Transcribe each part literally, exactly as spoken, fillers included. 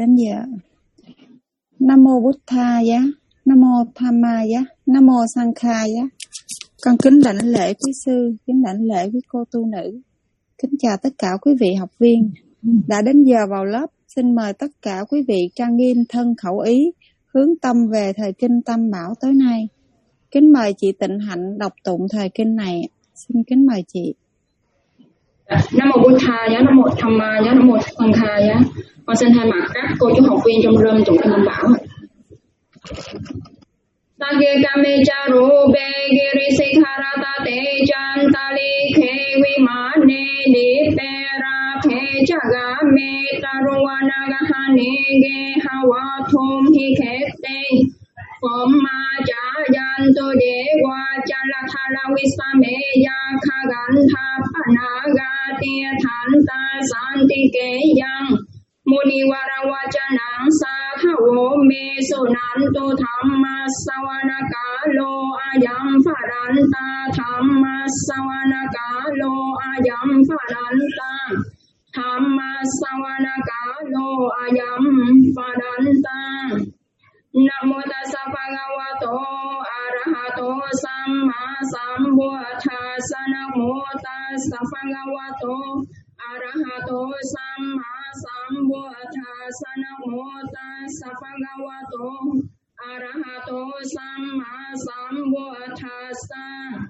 đến giờ. Nam mô Bụt Tha giá, Nam mô Tham Ma giá, Nam mô Sang Kha giá. Con kính đảnh lễ quý sư, kính đảnh lễ quý cô tu nữ. Kính chào tất cả quý vị học viên. Đã đến giờ vào lớp, xin mời tất cả quý vị trang nghiêm thân khẩu ý, hướng tâm về thời kinh Tam Bảo tối nay. Kính mời chị Tịnh Hạnh đọc tụng thời kinh này. Xin kính mời chị. Nam mô Bụt Tha giá, Nam mô Tham Ma giá, Nam mô Sang Kha giá. Con xin thay mặt các cô chú học viên trong rơm tụng kinh Tam Bảo. Sage kame charu be giri sikharata te chantali khe vimane di pera khe chaga me taruwana gahane ge hawa thum hi khe te phom ma cha yan tu de wa chala thala visame ya khagan tha panaga te than ta santi ke yang Muni vara vachanang sakhawo me sunantu dhamma sawana kalo ayam paranta dhamma sawana kalo ayam paranta dhamma sawana kalo ayam paranta Namo tassa bhagavato arahato samma sambuddhassa Namo tassa bhagavato arahato samma sambuddhassa Namo tassa bhagavato arahato samma sambuddhassa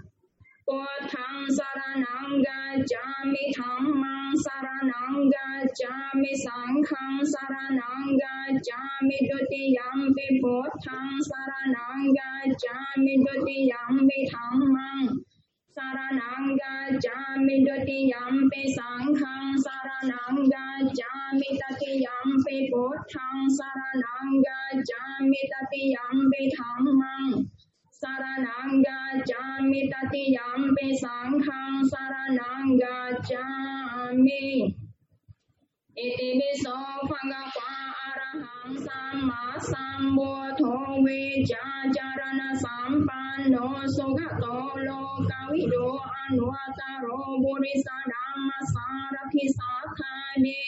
Buddhaṃ saranang gacchāmi Dhammāṃ saranang gacchāmi Saṅghāṃ saranang gacchāmi Dutiyampi Buddhaṃ saranang gacchāmi Dutiyampi Dhammāṃ saranang gacchāmi Dutiyampi Saṅghāṃ saranang gacchāmi Tatiyampi Buddhaṃ saranang gacchāmi Tatiyampi Dhammāṃ saranang gacchāmi Tatiyampi Saṅghāṃ saranang gacchāmi Iti viso bhagava arahang samma sambuddho vijjācarana sampanno sugato lokavido anuttaro buddhisa dhamma sarathi sathādi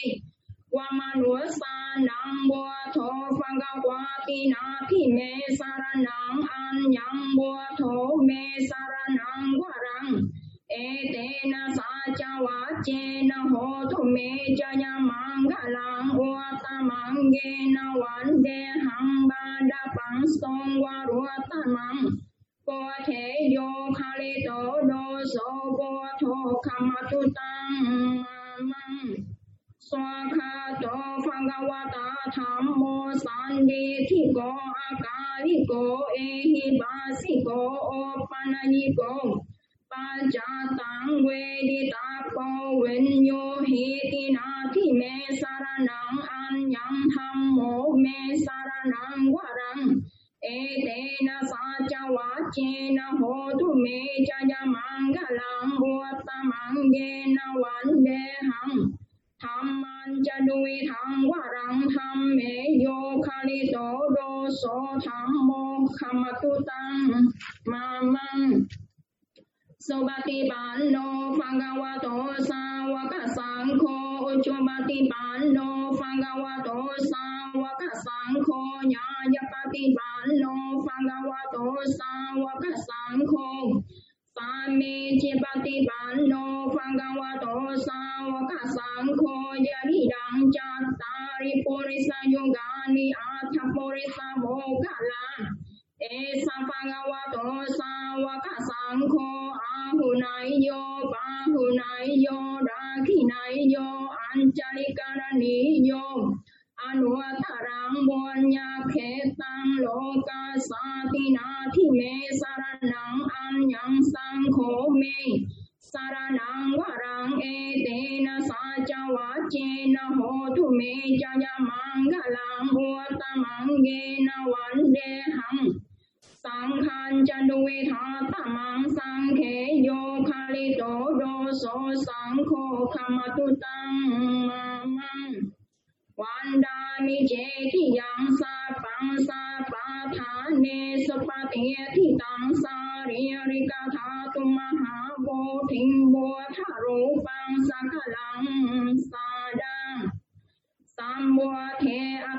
Vamanusanam buddho bhagavati nāti me saranang anyam buddho me saranang varang etena saca vacena hotu me jaya mangalang utamangena vandeham badapang song varutamang Pothe yo khalito doso buddho kamatutang mamang Swakhato bhagavata dhammo sandithiko akaliko ehibasiko opanayiko Pajatang veditapo vinyo hiti nati me saranang anyam dhammo me saranang varang Etena saca vacena hotu me jaya mangalang utamangena vandeham Dhamman jadui thang varang dhamme yo khalito doso dhammo khamatutang mamang Sobati panno bhagavato sāvaka saṅkho Uccupati panno bhagavato sāvaka saṅkho Nyājapati panno bhagavato sāvaka saṅkho Sāme cipati panno bhagavato sāvaka saṅkho Yadidang cattari purisa yugani atha purisa vokala Esa bhagavato sāvaka saṅkho Ahunayyo bahunayyo dakhinayyo anchalikaraniyo Anutarang bunya khetang loka satinati me saranang anyang saṅkho me saranang varang etena saca vacena hotu me jaya mangalang utamangena vandeham Saṅghāṃ jadui thātamang saṅkhe yo khalito doso saṅkho khamatutang mamang Vandami jetiyang sapang sapathane supatiyatitang saririkathatum mahabodhim bodharupang sakalang sadang Sambuddhe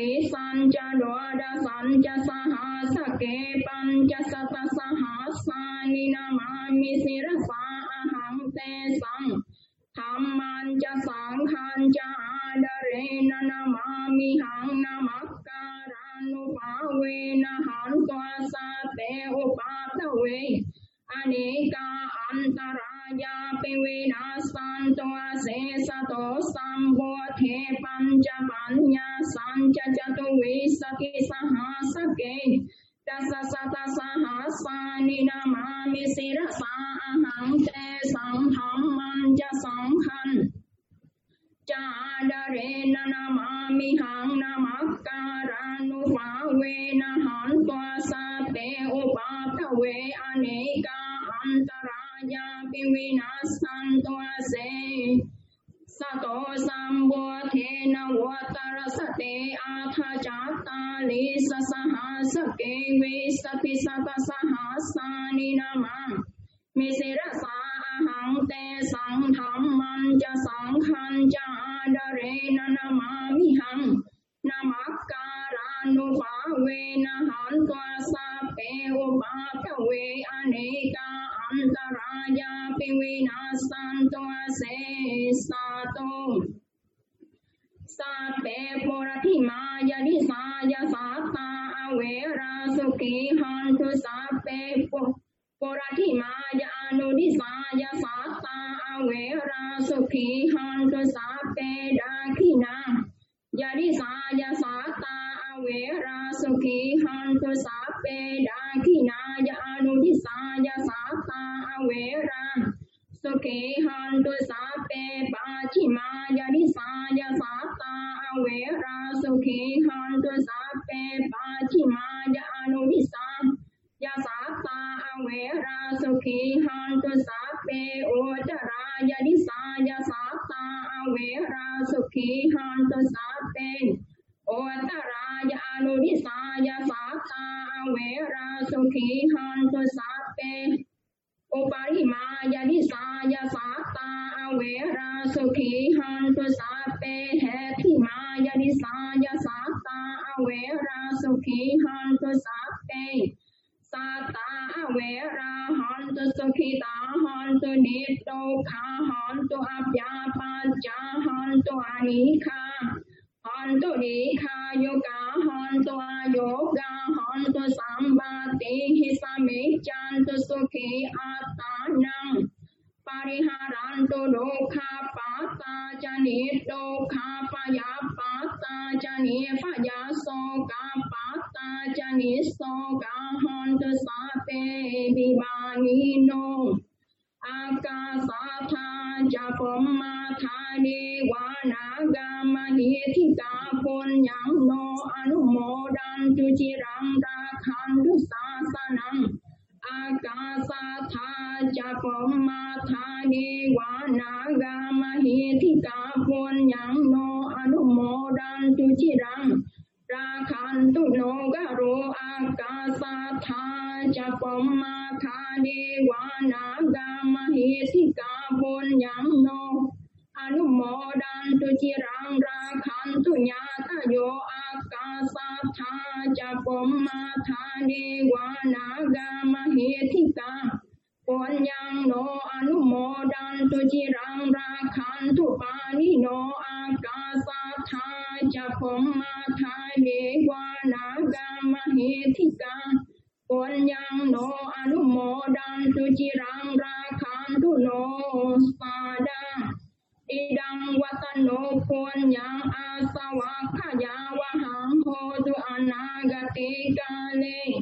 วิสัญจโดดาสัญจสหัสเกปัญจสัตตสหัสสานินามามิสิรสาอหังเตสังธรรมันจะสังขันจะอาดาเรนะนามามิหังนามักการานุภาเวนะหันตัวสาเตอุปาทเวอเนกาอันตรายาปิวินาสันตัวเสสโตสัมโบเทปัญจปัญญาสัญจจตุวิสกิสหัสเกตัสสะตัสสะหัสสานินามามิสิรสาอหังเตสังธรรมันจะสังขันจาดาเรนะนามามิหังนามักการานุภาเวนะหันตัวสาเตอุปาทเวอเนกาอันตรายาปิวินาสันตัวเสสโตสัมโบเทนะวัตรสเตอาทาจัตตาลิสสหัสเกวิสติสัตตสหัสสานินามามิสิรสาอหังเตสังธรรมันจะสังขันจาดาเรนะนามามิหังนามักการานุภาเวนะหันตัวสาเปอุปาทเวอเนกาอันตรายาปิวินาสันตัวเสสาโตสาเปปุรธิมายาดิสายาสาตาอเวราสุขีหันตุสาเปปุปุรธิมายานุดิสายาสาตาอเวราสุขีหันตุสาเปดาคินายาดิสายาสาตาอเวราสุขีหันตุสาเปดาคินายานุดิสายาสาตาอเวราสุขีหันตุสาเปปาชิมายาดิสายาสาตาอเวราสุขีหันตุสาเปปาชิมายานุดิสายาสาตาอเวราสุขีหันตุสาเปโอจรายาดิสายาสาตาอเวราสุขีหันตุสาเปโอตรายานุดิสายาสาตาอเวราสุขีหันตุสาเปอุปาริมายาดิสายาสาตาอเวราสุขีหันตุสาเปเหติมายาดิสายาสาตาอเวราสุขีหันตุสาเปสัตตาอเวราหันตุสุขิตาหันตุนิโตคาหันตุอัปยาปัจจาหันตุอานิคาหันตุนิคาโยกาหันตุอโยกาหันตุสัมบาติหิสมิจันตุสุขีอัตตานังปาริหารันตุโดคาปัตตาจานิโดคาปยาปัตตาจานิปยาโสกาปัตตาจานิโสกาหันตุสาเปบิบานิโนอากาสาธาจะปมมาธาเดวานากามหิทิกาปุญญังโนอนุโมดันตุจิรังราคันตุสาสนังอากาสาธาจะปมมาธาเดวานากามหิทิกาปุญญังโนอนุโมดันตุจิรังราคันตุโนกโรอากาสาธาจะปมมาธาเดวานากามหิทิกาปุญญังโนอนุโมดันตุจิรังราคันตุญาตโยอากาสาธาจะปมมาธาเดวานากามหิทิกาปุญญังโนอนุโมดันตุจิรังราคันตุปานิโนอากาสาธาจะปมมาธาเดวานากามหิทิกาปุญญังโนอนุโมดันตุจิรังราคันตุโนสาดาอิดังวัตโนปุญญังอาสวะขยาวหังโหตุอนากติกาเล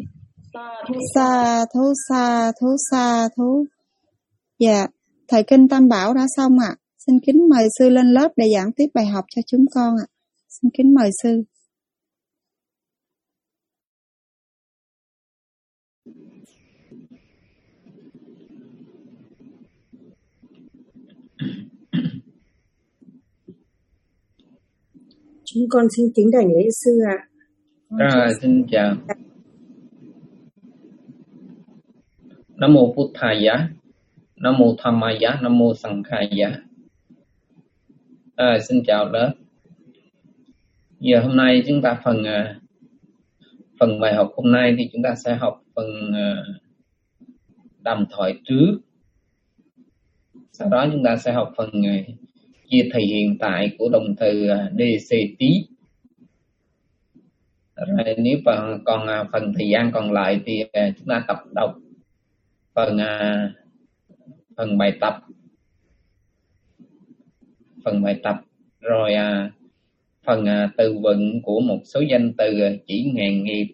sa thú sa thú sa thú. Dạ, thầy Kinh Tam Bảo đã xong ạ. À. Xin kính mời sư lên lớp để giảng tiếp bài học cho chúng con ạ. À. Xin kính mời sư. Chúng con xin kính đảnh lễ sư ạ. À. À, xin chào. Nam mô Buddhaya, Nam mô Dhammaya, Nam mô Sanghaya. À, xin chào lớp. Giờ hôm nay chúng ta phần phần bài học hôm nay thì chúng ta sẽ học phần đàm thoại trước. Sau đó chúng ta sẽ học phần chia thì hiện tại của động từ đê xê tí. Rồi nếu còn, còn phần thời gian còn lại thì chúng ta tập đọc phần phần bài tập phần bài tập rồi phần từ vựng của một số danh từ chỉ nghề nghiệp.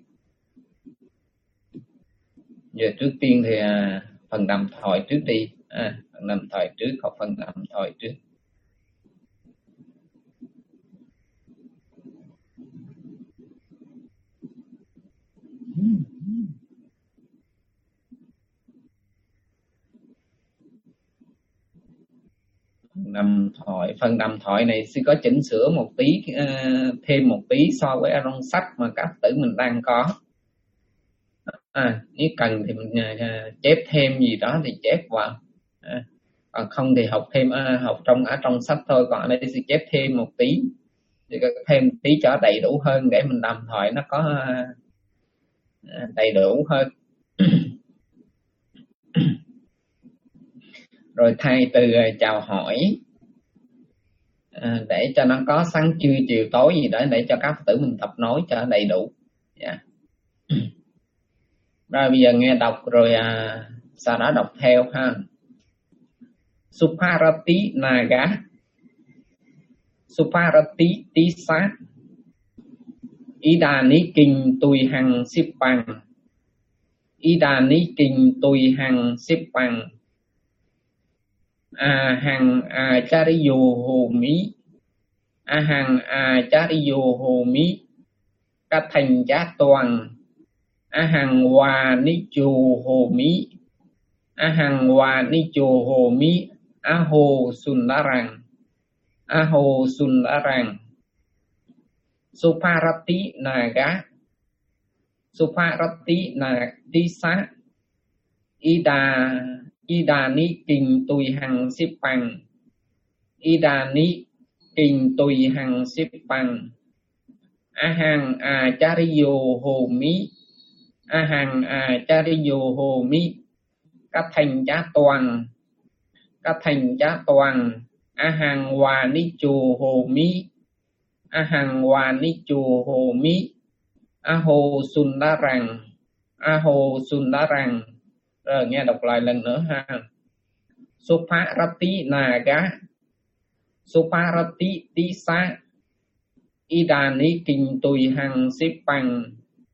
Giờ trước tiên thì phần đàm thoại trước đi. À, phần đàm thoại trước, học phần đàm thoại trước. Đàm thoại, phần đàm thoại này sẽ có chỉnh sửa một tí, uh, thêm một tí so với trong sách mà các tử mình đang có. À, nếu cần thì mình uh, chép thêm gì đó thì chép vào. À, còn không thì học thêm uh, học trong ở trong sách thôi. Còn ở đây sẽ chép thêm một tí, thì thêm tí cho đầy đủ hơn để mình đàm thoại nó có uh, đầy đủ hơn. Rồi thay từ uh, chào hỏi à, để cho nó có sáng trưa chiều tối gì đó để cho các tử mình tập nói cho đầy đủ. Yeah. Rồi bây giờ nghe đọc rồi à, sau đó đọc theo ha. Suparati naga, Suparati tisa, Idani kinh tùy hằng xếp bằng, Idani kinh tùy hằng xếp bằng, a hằng a chariyo hồ mỹ, a hằng a chariyo hồ mỹ, các thành giá toàn, a hằng hòa ni chù hồ mỹ, a hằng hòa ni chù hồ mỹ, a hồ sundarang, a hồ sundarang, Suparati naga, Suparati nagisa, ida Idani kinh tùy hằng xếp bằng, Idani kinh tùy hằng xếp bằng, Ahang achariyo hồ mỹ, Ahang achariyo hồ mỹ, các thành giá toàn, các thành giá toàn, Ahang hòa ni chù hồ mỹ, Ahang hòa ni chù hồ mỹ, Aho sundarang, Aho sundarang. Rồi nghe đọc lại lần nữa ha. Suparati naga, Suparati tisa, Idani kinh tùy hằng xếp bằng,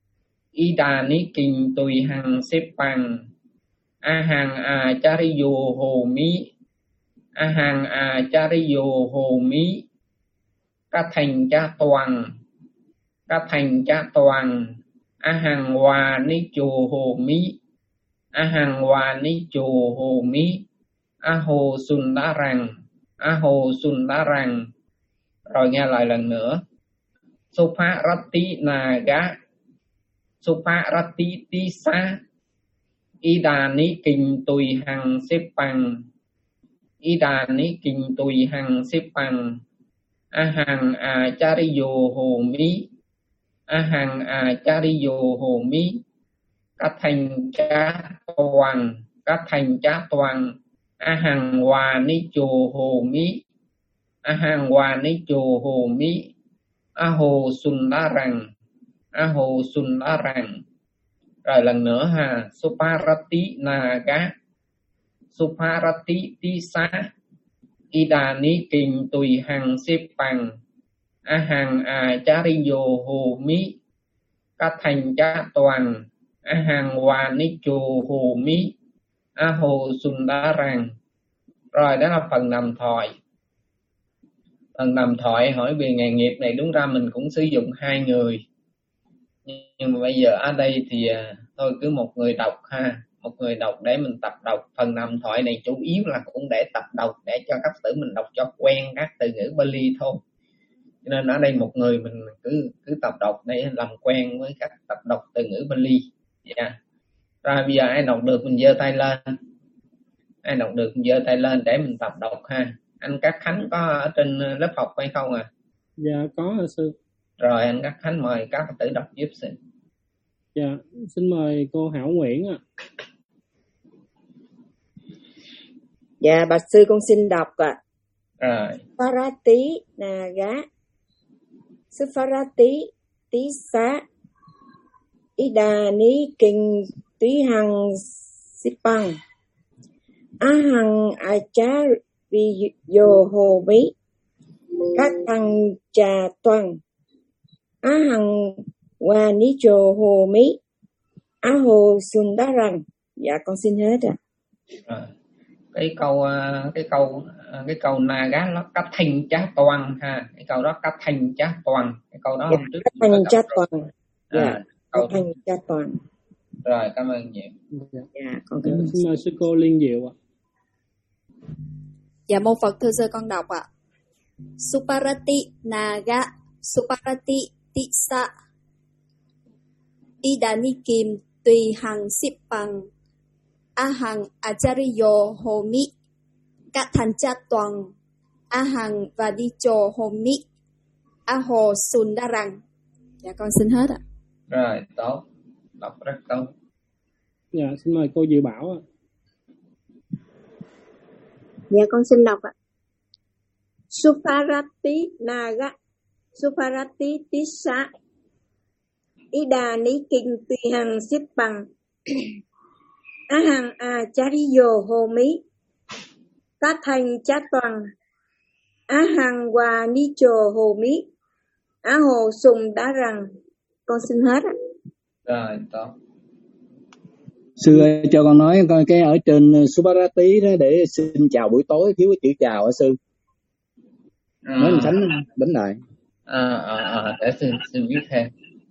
Idani kinh tùy hằng xếp bằng, Ahang achariyo hồ mỹ, Ahang achariyo hồ mỹ, các thành cha toàn, các thành cha toàn, Ahang hòa ni chù hồ mỹ, Ahang hòa ni chù hồ mỹ, Aho sundarang, Aho sundarang. Rồi nghe lại lần nữa. Suparati naga, Suparati tisa, Idani kinh tùy hằng xếp bằng, Idani kinh tùy hằng xếp bằng, Ahang achariyo hồ mỹ, Ahang achariyo hồ mỹ, các thành cha toàn, các thành cha toàn, Ahang hòa ni chù hồ mỹ, Ahang hòa ni chù hồ mỹ, Aho sundarang, Aho sundarang. Rồi lần nữa ha. Suparati naga, Suparati tisa, Idani kinh tùy hằng xếp bằng, Ahang achariyo hồ mỹ, các thành cha toàn, Ahang hòa ni chù hồ mỹ, Aho sundarang. Rồi đó là phần đàm thoại. Phần đàm thoại hỏi về nghề nghiệp này đúng ra mình cũng sử dụng hai người, nhưng mà bây giờ ở đây thì thôi cứ một người đọc ha, một người đọc để mình tập đọc. Phần đàm thoại này chủ yếu là cũng để tập đọc, để cho các tử mình đọc cho quen các từ ngữ Bali thôi. Cho nên ở đây một người mình cứ cứ tập đọc để làm quen với các tập đọc từ ngữ Bali. Yeah. Rồi bây giờ ai đọc được mình giơ tay lên, ai đọc được mình giơ tay lên để mình tập đọc ha. Anh Cát Khánh có ở trên lớp học hay không à? Dạ có hả sư. Rồi anh Đắc Khánh mời các Phật tử đọc giúp xin. Dạ, xin mời cô Hảo Nguyễn ạ. Dạ, bạch sư con xin đọc ạ. Rồi. Parati Naga Suparati Tisa Idani Kinh Túy Hằng Sipang Ahang Acharyo Hồ Mỹ Các thằng trà toàn Ahang Wanicho Hồ Mỹ Aho Sundarang. Dạ con xin hết ạ. Rồi. Cái câu cái câu cái câu Naga nó cách thanh chá toàn ha, cái câu đó cách thanh chá toàn, cái câu đó Dạ, hôm trước cách thanh chá toàn. Dạ, à, câu thanh chá toàn. Rồi, cảm ơn nhiều. Dạ, con Dạ, xin mời sư cô Liên Diệu ạ. Dạ mô Phật, thưa sư con đọc ạ. Suparati Naga Suparati Tisa Idani Kim Tùy Hằng Sipang Ahang Acharyo Hồ Mỹ Các thành cha toàn Ahang Vadicho Hồ Mỹ Aho Sundarang. Dạ con xin hết ạ. Rồi, tốt. Đọc rất tốt. Dạ, xin mời cô Dự Bảo ạ. Dạ con xin đọc ạ. Suparati Naga Suparati Tisa Idani Kinh Tùy Hằng Sipang Ahang Acharyo Hồ Mỹ Các thành chát toàn Ahang Wanicho Hồ Mỹ Aho Sùng Đá Rằng. Con xin hết ạ. Rồi, tốt. Sư ơi, cho con nói coi cái ở trên Suparati đó để xin chào buổi tối thiếu cái chữ chào hả sư? À. Nói mình Khánh đánh lại. À, à, à, để xin xin viết thêm.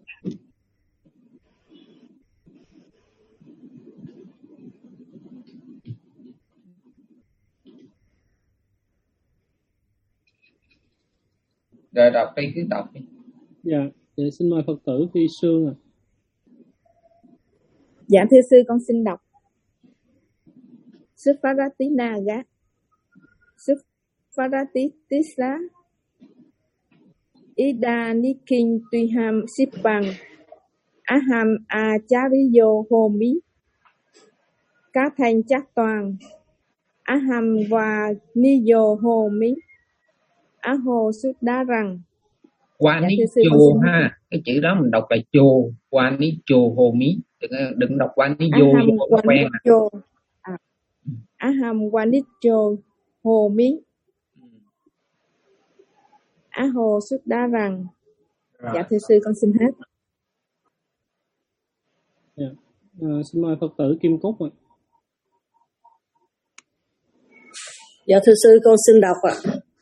Rồi đọc đi, cứ đọc đi. Dạ, dạ xin mời Phật tử Phi Sương ạ. Dạ thưa sư con xin đọc. Suparati Naga Suparati Tisa Idani Kinh Tùy Hằng Sipang Aham Acharyo Hồ Mỹ Các thành chắc toàn Aham và Niyo Hồ Mỹ Aho Sundarang. Wanicho ha, cái chữ đó mình đọc là chô, Wanicho Hồ Mỹ, đừng, đừng đọc Wanicho vô quen à. Aham Wanicho Hồ Mỹ Aho Sundarang. Dạ thưa sư con xin hết. Dạ. À, xin mời Phật tử Kim Cúc ạ. Dạ thưa sư con xin đọc ạ.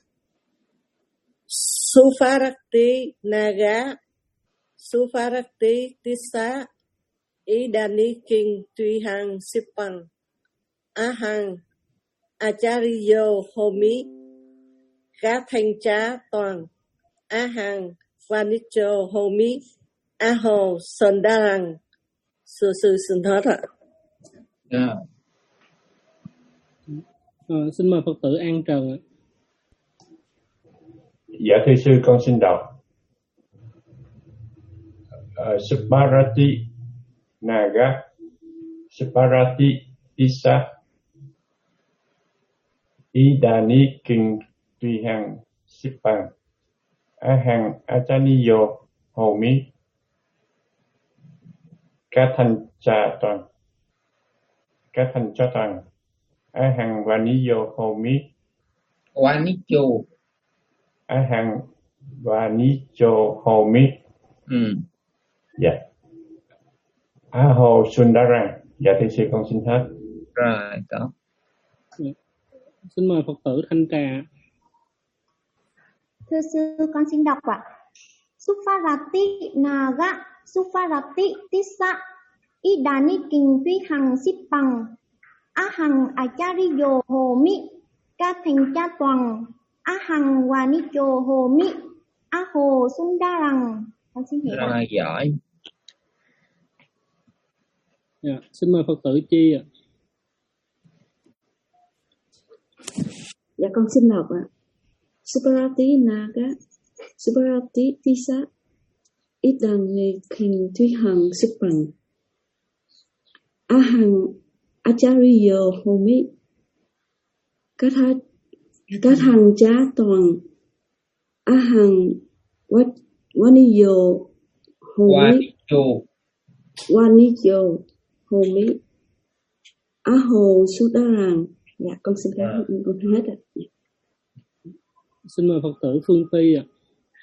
Suparati Naga Suparati Tisa Idani Kinh Tùy Hằng Sipang Ahang Acharyo Hồ Mỹ Các thanh trá toàn Ahang Wanicho Hồ Mỹ Aho Sundarang. Sư sư xin hết ạ. Yeah. À, xin mời Phật tử An Trần ạ. Dạ thưa sư con xin đọc. uh, Suparati Naga Suparati Tisa Idani Kinh Tùy Hằng Sipang Ahang Acharyo Hồ Mỹ Các thành trà toàn Các thành cho toàn Ahang Waniyo Hồ Mỹ Wanicho Ahang Wanicho Hồ Mỹ. Ừ. Dạ. Aho Sundarang. Dạ thưa sư con xin hết. Rồi, tốt. Dạ. Xin mời Phật tử Thanh Trà. Thưa sư con xin đọc ạ. Suparati Naga Suparati Tisa Idani Kinh Tùy Hằng Sipang Ahang Acharyo Hồ Mỹ Các thành cha toàn Ahang Wanicho Hồ Mỹ Aho Sundarang. Con xin hiểu. Rồi, giỏi. Dạ. Xin mời Phật tử Chi ạ. Dạ con xin đọc ạ. Suparati Naga Suparati Tisa Idani King Tuy Hằng Sipang Ahang Acharyo Homi Các Các Hằng Chá Toàn Ahang Wat Waniyo Homi Waniyo Homi Aho Sudarang. Dạ con xin phép con hết ạ. Xin mời Phật tử Phương Ty ạ.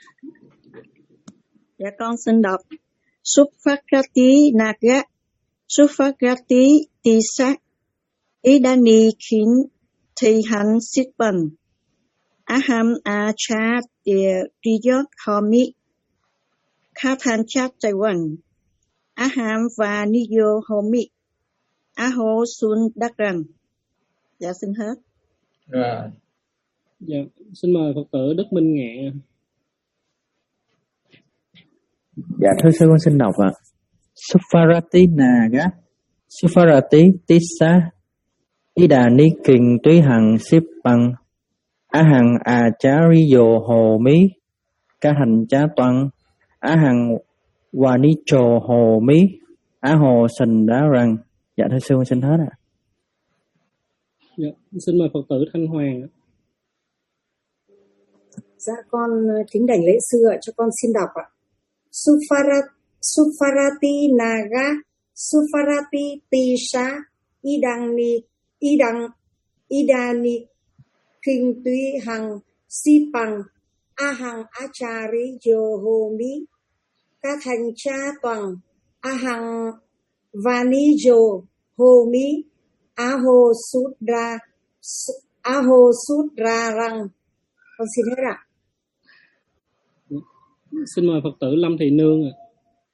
Dạ con xin đọc Suphakrati Naga Suphakrati Tisa Idani Kin Thi Han Sitpan Aham Acha Địa Riyot Homi Kathan Chat Taiwan Aham và Niyo Homi Aho Sun Dakran. Dạ xin hết. Rồi. Dạ xin mời Phật tử Đức Minh Ngạn. Dạ thưa sư con xin đọc ạ. Supharati Naga Supharati Tissa Idani King Tuy Hằng Sipang Ahang Acharyo Hồ Mí Ca Hành Chá Toan Ahang Wanicho Hồ Mí Á Hồ Sình Đá Răng. Dạ thưa sư con xin hết ạ. Dạ xin mời Phật tử Thanh Hoàng. Dạ con kính đảnh lễ sư ạ, cho con xin đọc ạ. Supharat, Supharati Naga Supharati Tisha Idani Idang Idani King Tuy Hằng Sipang Ahang Achari Yohomi Kathanh Cha Toàn Ahang Vani Jo Homi Aho Sudra Aho Sudra Rang. Con xin hết ạ. Xin mời Phật tử Lâm Thị Nương ạ.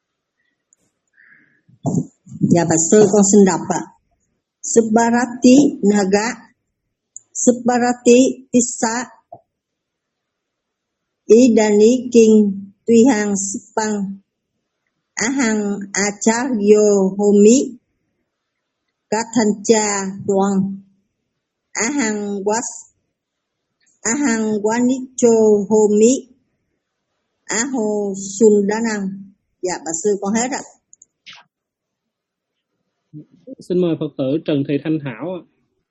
Dạ bạch sư con xin đọc ạ. Subharati Naga Subharati Tissa Idani King Tuy Hằng Sipang Ahang Acharyo Homi Kathancha Toàn Ahang Was Ahang Wanicho Homi Aho Sundanang. Dạ bà sư con hết ạ. Xin mời Phật tử Trần Thị Thanh Thảo ạ.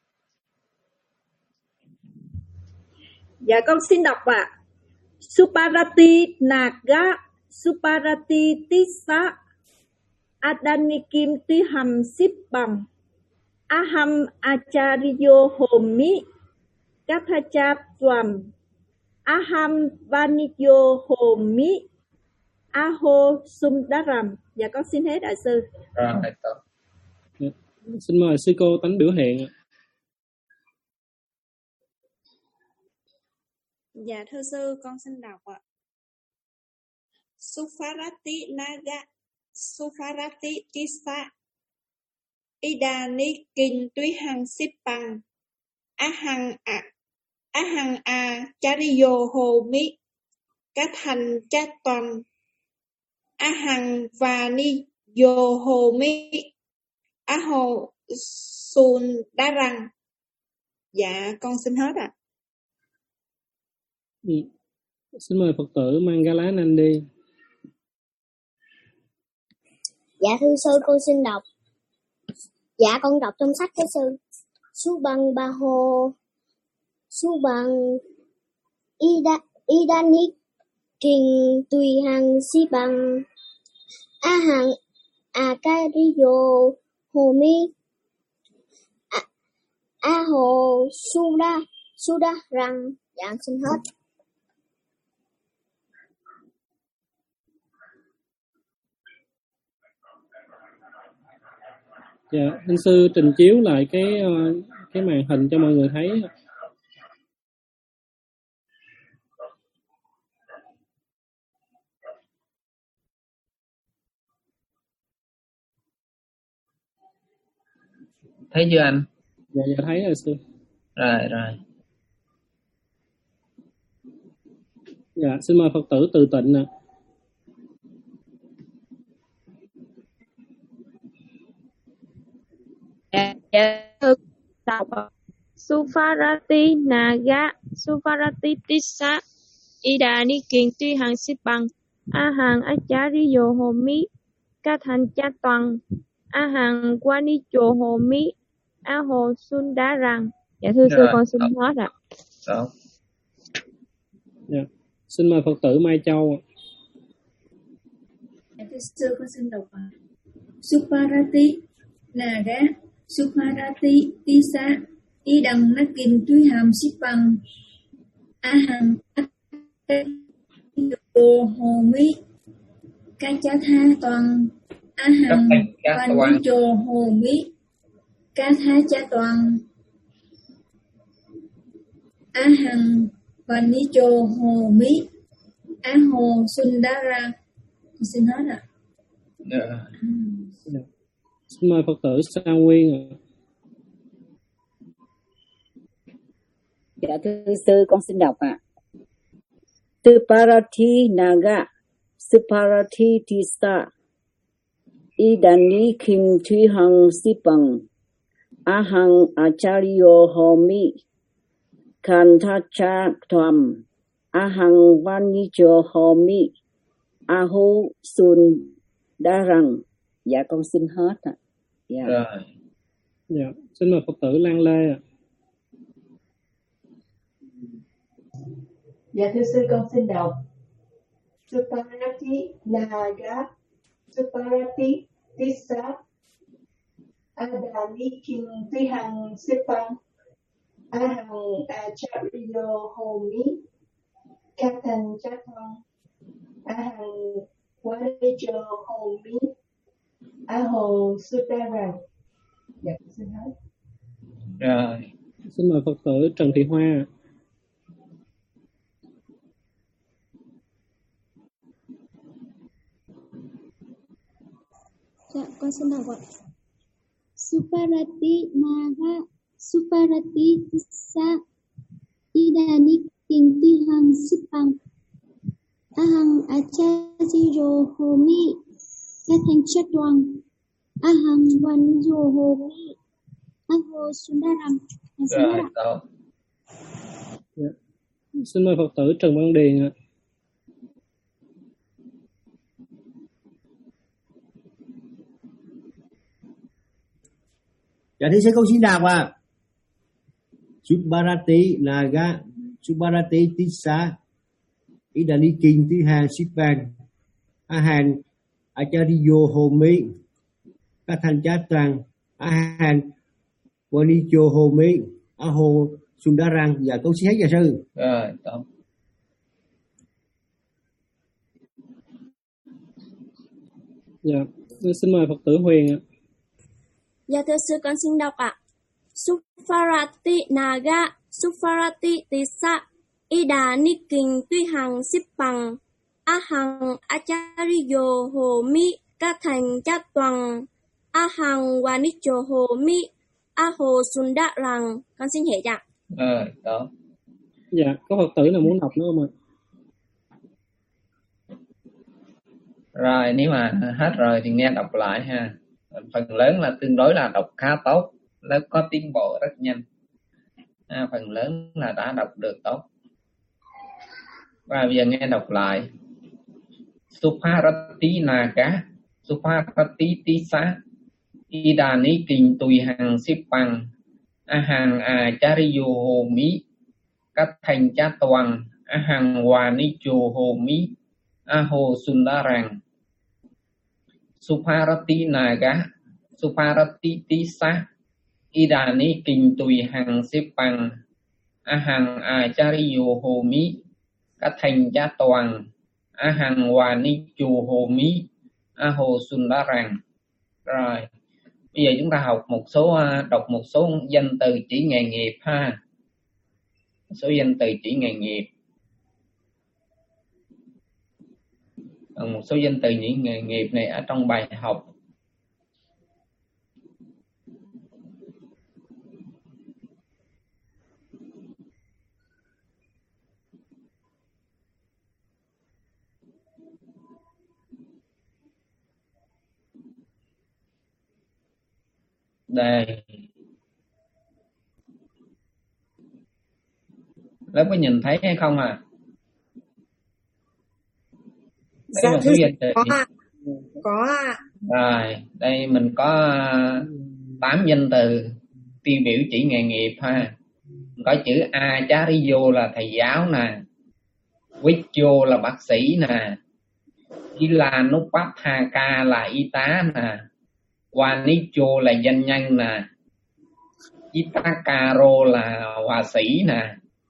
Dạ con xin đọc ạ. Supharati Naga Supharati Tissa Adani Kim Tuy Hằng Sipang Aham Acharyo Homi Kathacha Toàn Aham Vaniyo Homi Aho Sumdaram. Dạ con xin hết ạ sư. Rồi, tốt. Dạ. Xin mời sư cô Tánh Biểu Hiện. Dạ thưa sư con xin đọc ạ. Supharati Naga Supharati Tissa Idani King Tuy Hằng Sipang Ahang A Ahang Acharyo Homi Kathan Cha Toàn Ahang Vaniyo Homi Aho Sundarang. Dạ con xin hết ạ. Ừ. Xin mời Phật tử Mangala Nandi. Dạ thưa sư con xin đọc. Dạ con đọc trong sách cái sư. Subang Baho Subang Ida Idani King Tuy Hằng Sipang Ahang Acharyo Homi Aho Suda Suda Rang. Dạ xin hết. Dạ, anh sư trình chiếu lại cái cái màn hình cho mọi người thấy. Thấy chưa anh? Dạ, dạ thấy rồi sư. Rồi, rồi. Dạ, xin mời Phật tử Từ Tịnh ạ. Dạ, đọc Supharati Naga Supharati Tissa Idani King Tuy Hằng Sipang ahang acharyo homi kathancha toàn ahang wanicho homi aho sundarang. Dạ thưa sư, Rồi, con xin đó, hết ạ. đó. Dạ. Xin mời Phật tử Mai Châu. Dạ thưa sư, con xin đọc ạ. Suparati Naga Suparati Tisa Idam Nakim Tuyham Sipang Ahang Yo Homi Kachatha Toàn Ahang Vanicho Homi Kathacha Toàn Ahang Vanicho Homi Aho Sundara. Xin hết ạ. Rồi. Dạ. Xin mời Phật tử Sa Nguyên ạ. Dạ thưa sư, con xin đọc ạ. Suparati Naga Suparati Tisa Idani Kim Thuy Hằng Sipang Ahang Acharyo Homi Kanthacha Tham Ahang Vanicho Homi Aho Sundarang. Dạ con xin hết ạ. Dạ. Rồi. Dạ. Xin mời Phật tử Lan Lê ạ. Dạ thưa sư, con xin đọc. Suparati Naga Suparati Tisa Adani Kim Tihang Sipang Ahang Acharyo Homi Katan Chatang Ahang Wanicho Homi Aho Sudarang. Dạ xin hết. Rồi. Xin mời Phật tử Trần Thị Hoa ạ. Dạ, con xin đọc ạ. Suparati Naga Suparati Tisa Idani Kim Tihang Sipang Ahang Acharyo Homi Kathancha Toàn Ahang Vanicho Homi Aho Sundaram. Rồi, tốt. Dạ. Xin mời Phật tử Trần Văn Điền ạ. Dạ thưa sư, con xin đọc ạ. Suparati Naga Suparati Tisa Idani Kim Tihang Sipang Ahang Acharyo Homi Kathancha Toàn Ahang Vanicho Homi Aho Sundarang. Dạ con xin hết dạ sư. Rồi, tốt. Dạ. Xin mời Phật tử Huyền ạ. Dạ thưa sư, con xin đọc ạ. Suparati Naga Suparati Tisa Idani Kim Tuy Hằng Sipang Ahang Acharyo Homi Kathancha Toàn Ahang Vanicho Homi Aho Sundarang. Con xin hết ạ. Rồi, tốt. Dạ, có Phật tử nào muốn đọc nữa không ạ? Rồi, nếu mà hết rồi thì nghe đọc lại ha. Phần lớn là tương đối là đọc khá tốt, lớp có tiến bộ rất nhanh. À, phần lớn là đã đọc được tốt. Và bây giờ nghe đọc lại. Suparati Naga Suparati Tisa Idani Kim Tùy Hằng Sipang Ahang Acharyo Homi Kathancha Toàn Ahang Vanicho Homi Aho Sundarang. Suparati Naga Suparati Tisa Idani Kim Tùy Hằng Sipang Ahang Acharyo Homi Kathancha Toàn Ahang Vanicho Homi Aho Sundarang. Rồi, bây giờ chúng ta học một số đọc một số danh từ chỉ nghề nghiệp ha. Một số danh từ chỉ nghề nghiệp. Một số danh từ những nghề nghiệp này ở trong bài học. Đây. Lớp có nhìn thấy hay không à? Đây Dạ một thưa số sư danh từ. có ạ. Có ạ. Rồi, đây mình có tám danh từ tiêu biểu chỉ nghề nghiệp ha. Có chữ Acharyo là thầy giáo nè, Vicho là bác sĩ nè, Gilanupathaka là y tá nè, Wanicho là doanh nhân nè, Chitakaro là họa sĩ nè,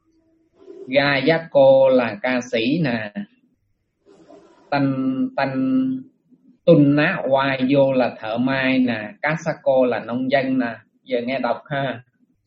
Gayako là ca sĩ nè, Tan Tan Tunna Wayo là thợ may nè, Kasako là nông dân nè. Giờ nghe đọc ha.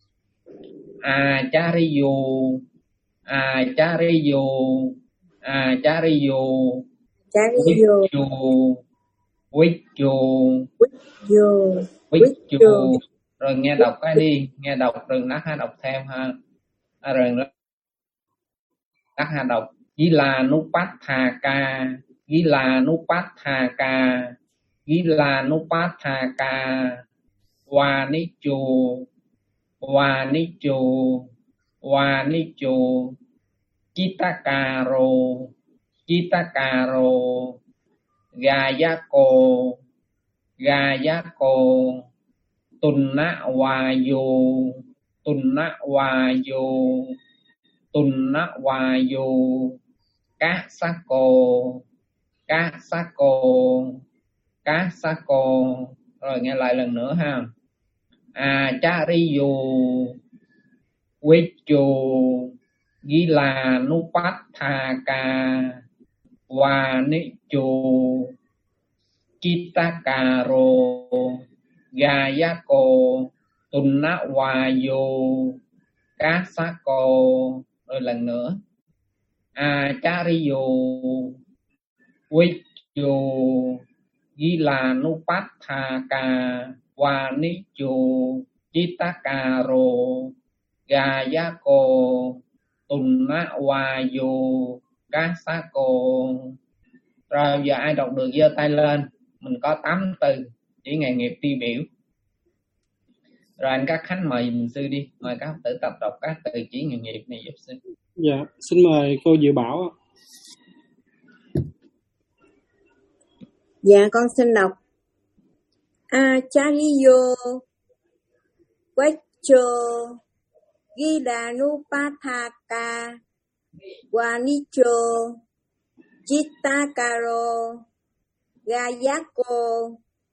Acharyo, Acharyo, Acharyo, Vicho, Vicho, Vicho, Vicho. Rồi nghe đọc cái đi, nghe đọc rồi lát ha đọc thêm ha. À, rồi lát ha đọc. Gilanupathaka, Gilanupathaka, Gilanupathaka, Wanicho, Wanicho, Wanicho, Chitakaro, Chitakaro, Gayako, Gayako, Tunna Wayo, Tunna Wayo, Tunna Wayo, Kasako, Kasako, Kasako. Rồi nghe lại lần nữa ha. Acharyo, Vicho, Gilanupathaka, Wanicho, Chitakaro, Gayako, Tunna Wayo, Kasako. Rồi lần nữa. Acharyo, Vicho, Gilanupathaka, Wanicho, Chitakaro, Gayako, Tunna Wayo, Kasako. Rồi giờ ai đọc được giơ tay lên. Mình có tám từ chỉ nghề nghiệp tiêu biểu. Rồi anh các Khánh mời mình sư đi. Mời các tự tập đọc các từ chỉ nghề nghiệp này giúp sư. Dạ, xin mời cô Diệu Bảo. Dạ con xin đọc. Acharyo, Vicho, Gilanupathaka, Wanicho, Chitakaro, Gayako,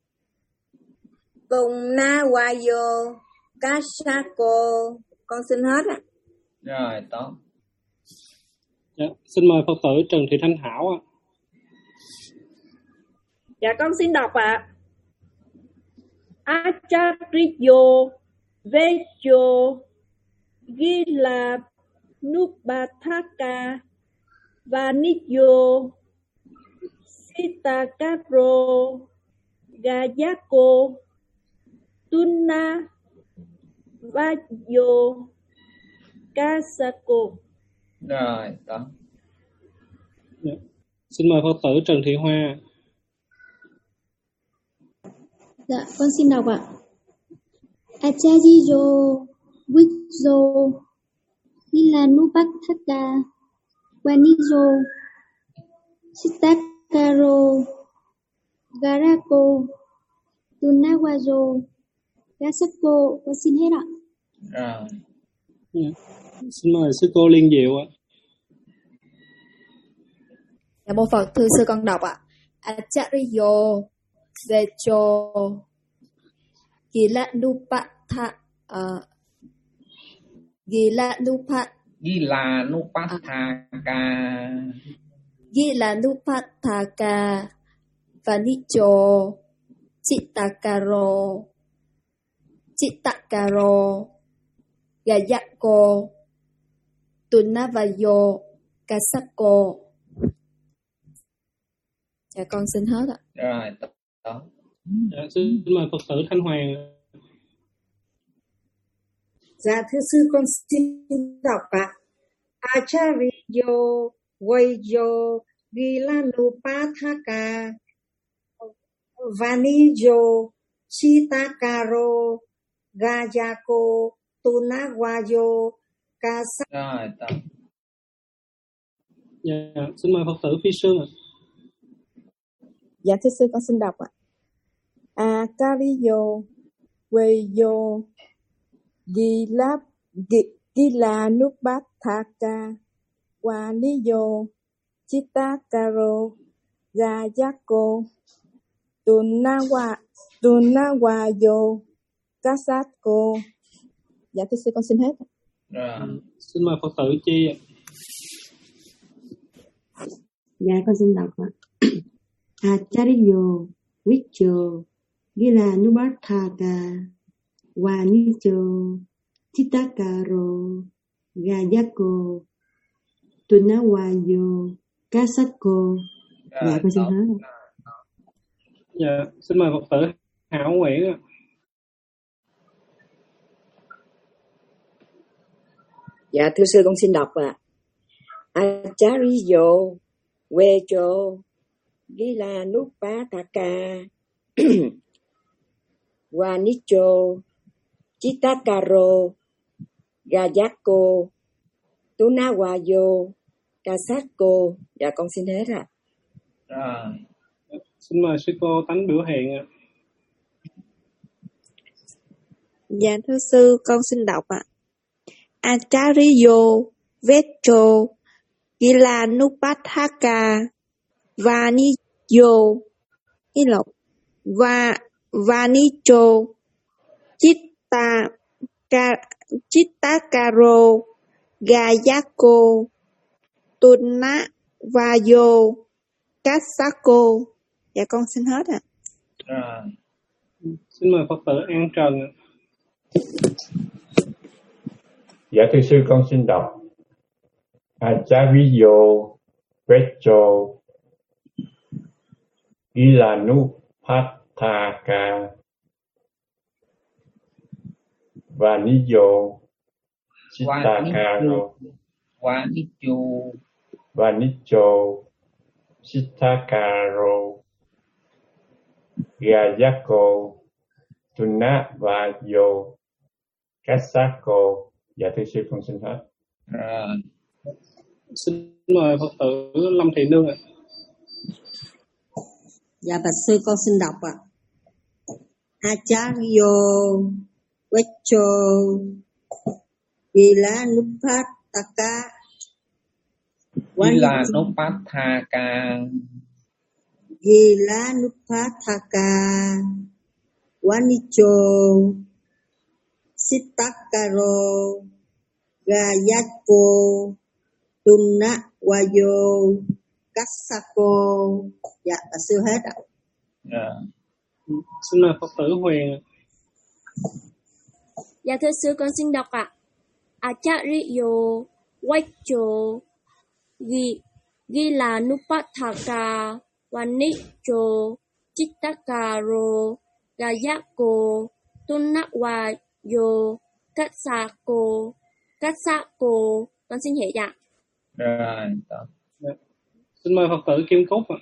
Tunna Wayo, Kasako. Con xin hết ạ. Rồi tốt. Dạ, xin mời Phật tử Trần Thị Thanh Thảo ạ. Dạ con xin đọc ạ. Acharyo, Vicho, Gilanupathaka, Wanicho, Chitakaro, Gayako, Tunna Wayo, Kasako. Rồi tốt. Dạ. Xin mời Phật tử Trần Thị Hoa. Dạ, con xin đọc ạ. Acharyo, Vicho, Gilanupathaka, Wanicho, Chitakaro, Gayako, Tunna Wayo, Kasako. Con xin hết ạ. Rồi. Dạ. Xin mời sư cô Liên Diệu ạ. Dạ mô Phật, thưa sư con đọc ạ. Acharyo, Vicho, Gilanupathaka, uh, Gilanupathaka, Gilanupathaka, Gilanupathaka, Wanicho, Chitakaro, Chitakaro, Gayako, Tunna Wayo, Kasako. Dạ con xin hết ạ. Rồi tốt. Dạ, xin mời Phật tử Thanh Hoàng. Dạ thưa sư con xin đọc ạ. Acharyo, Vicho, Gilanupathaka, Wanicho, Chitakaro, Gayako, Tunna Wayo, Kasako. Rồi tốt. Dạ, xin mời Phật tử Phi Sương ạ. Dạ thưa sư con xin đọc ạ. Akariyo Weyo Gila Gila Nubathaka Waniyo Chitakaro Gayako Tunawa Tunawayo Kasatko. Dạ thưa sư con xin hết. Rồi. Xin mời Phật tử Chi ạ. Dạ con xin đọc ạ. Acharyo Vicho Gila Nubathaka Wanicho Chitakaro Gayako Tunawayo Kasatko. Dạ con xin hết. Dạ xin mời Phật tử Hảo Nguyễn ạ. Dạ thưa sư con xin đọc ạ. Acharyo Wecho Gila Nubathaka Wanicho Chitakaro Gayako Tunawayo Kasatko. Dạ con xin hết ạ. Rồi. Xin mời sư cô Tánh biểu hiện ạ. Dạ thưa sư con xin đọc ạ. Acharyo Vecho Gila Nubathaka Vaniyo ý lộc và Vanicho Chitta Ka Chitakaro Gayako Tunna Vayo Kasako. Dạ con xin hết ạ. À. Xin mời Phật tử An Trần ạ. Dạ thưa sư con xin đọc. Acharyo Vecho Gilanupathaka Vaniyo Chitakaro Vanicho Vanicho Chitakaro Gayako Tunavayo Kasako. Dạ thưa sư con xin hết. À, xin mời Phật tử Lâm Thị Nương ạ. Dạ bạch sư con xin đọc ạ. Acharyo Vecho Gilanupathaka Gilanupathaka Gilanupathaka Wanicho Chitakaro Gayako Tunawayo Kasako. Dạ bạch sư hết ạ. Dạ. Xin mời Phật tử Huyền ạ. Dạ thưa sư con xin đọc ạ. Acharyo Vecho Gilanupathaka Wanicho Chitakaro Gayako Tunawayo Kasako. Kasako. Con xin hệ dạ. Rồi. Dạ. Xin mời Phật tử Kim Cúc ạ.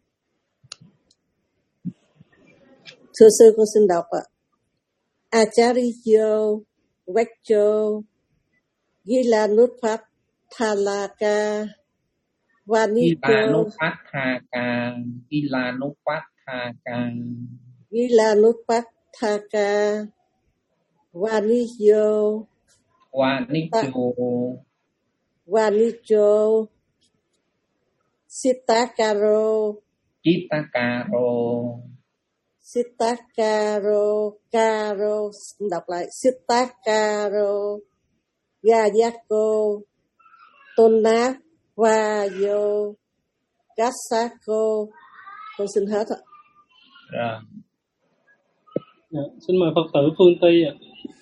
Thưa sư con xin đọc ạ. Acharyo Vecho Gilanupathaka Vanicho Gilanupathaka Gilanupathaka Gilanupathaka Vanicho Vanicho Vanicho Chitakaro Chitakaro Chitakaro Karo đọc lại Chitakaro Gayako Tunavayo Kasako. Con xin hết ạ. Rồi. Dạ, xin mời Phật tử Phương Ty ạ.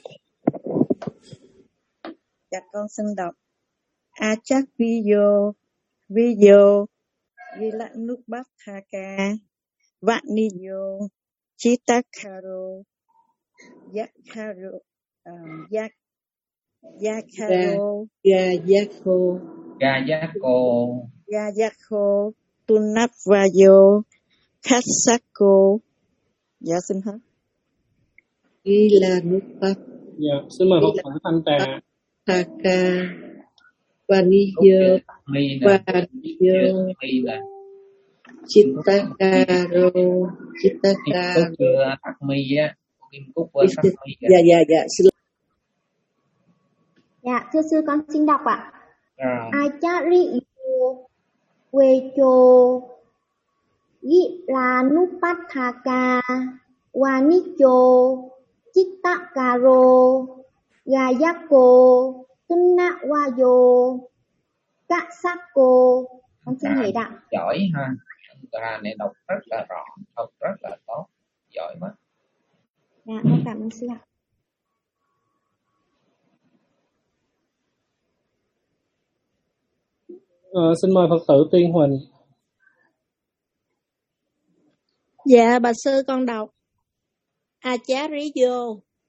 Dạ con xin đọc. Acharyo Vecho Gilanupathaka Vaniyo Chitakaro Yakaro um, Yak Yakaro Gayako Gayako Gayako Tunavayo Kasako. Dạ xin hết. Gilanupathaka. Dạ xin mời Phật tử Thanh Trà. Thaka Vaniyo Vaniyo Chittakaro, Chittakaro. Kim Cúc vừa Hắc Mi á, Kim Cúc vừa Hắc Mi. Dạ dạ dạ. Xin Dạ, thưa sư con xin đọc ạ. À. Acharya Wecho Gilanupathaka Wanicho Chittakaro Gayako Tunnawayo Kasako. Con xin hết ạ. Giỏi ha. Ra này đọc rất là rõ, đọc rất là tốt, giỏi quá. Dạ, con cảm ơn sư ạ. Ờ, xin mời Phật tử Tiên Huỳnh. Dạ, bà sư con đọc. Acharya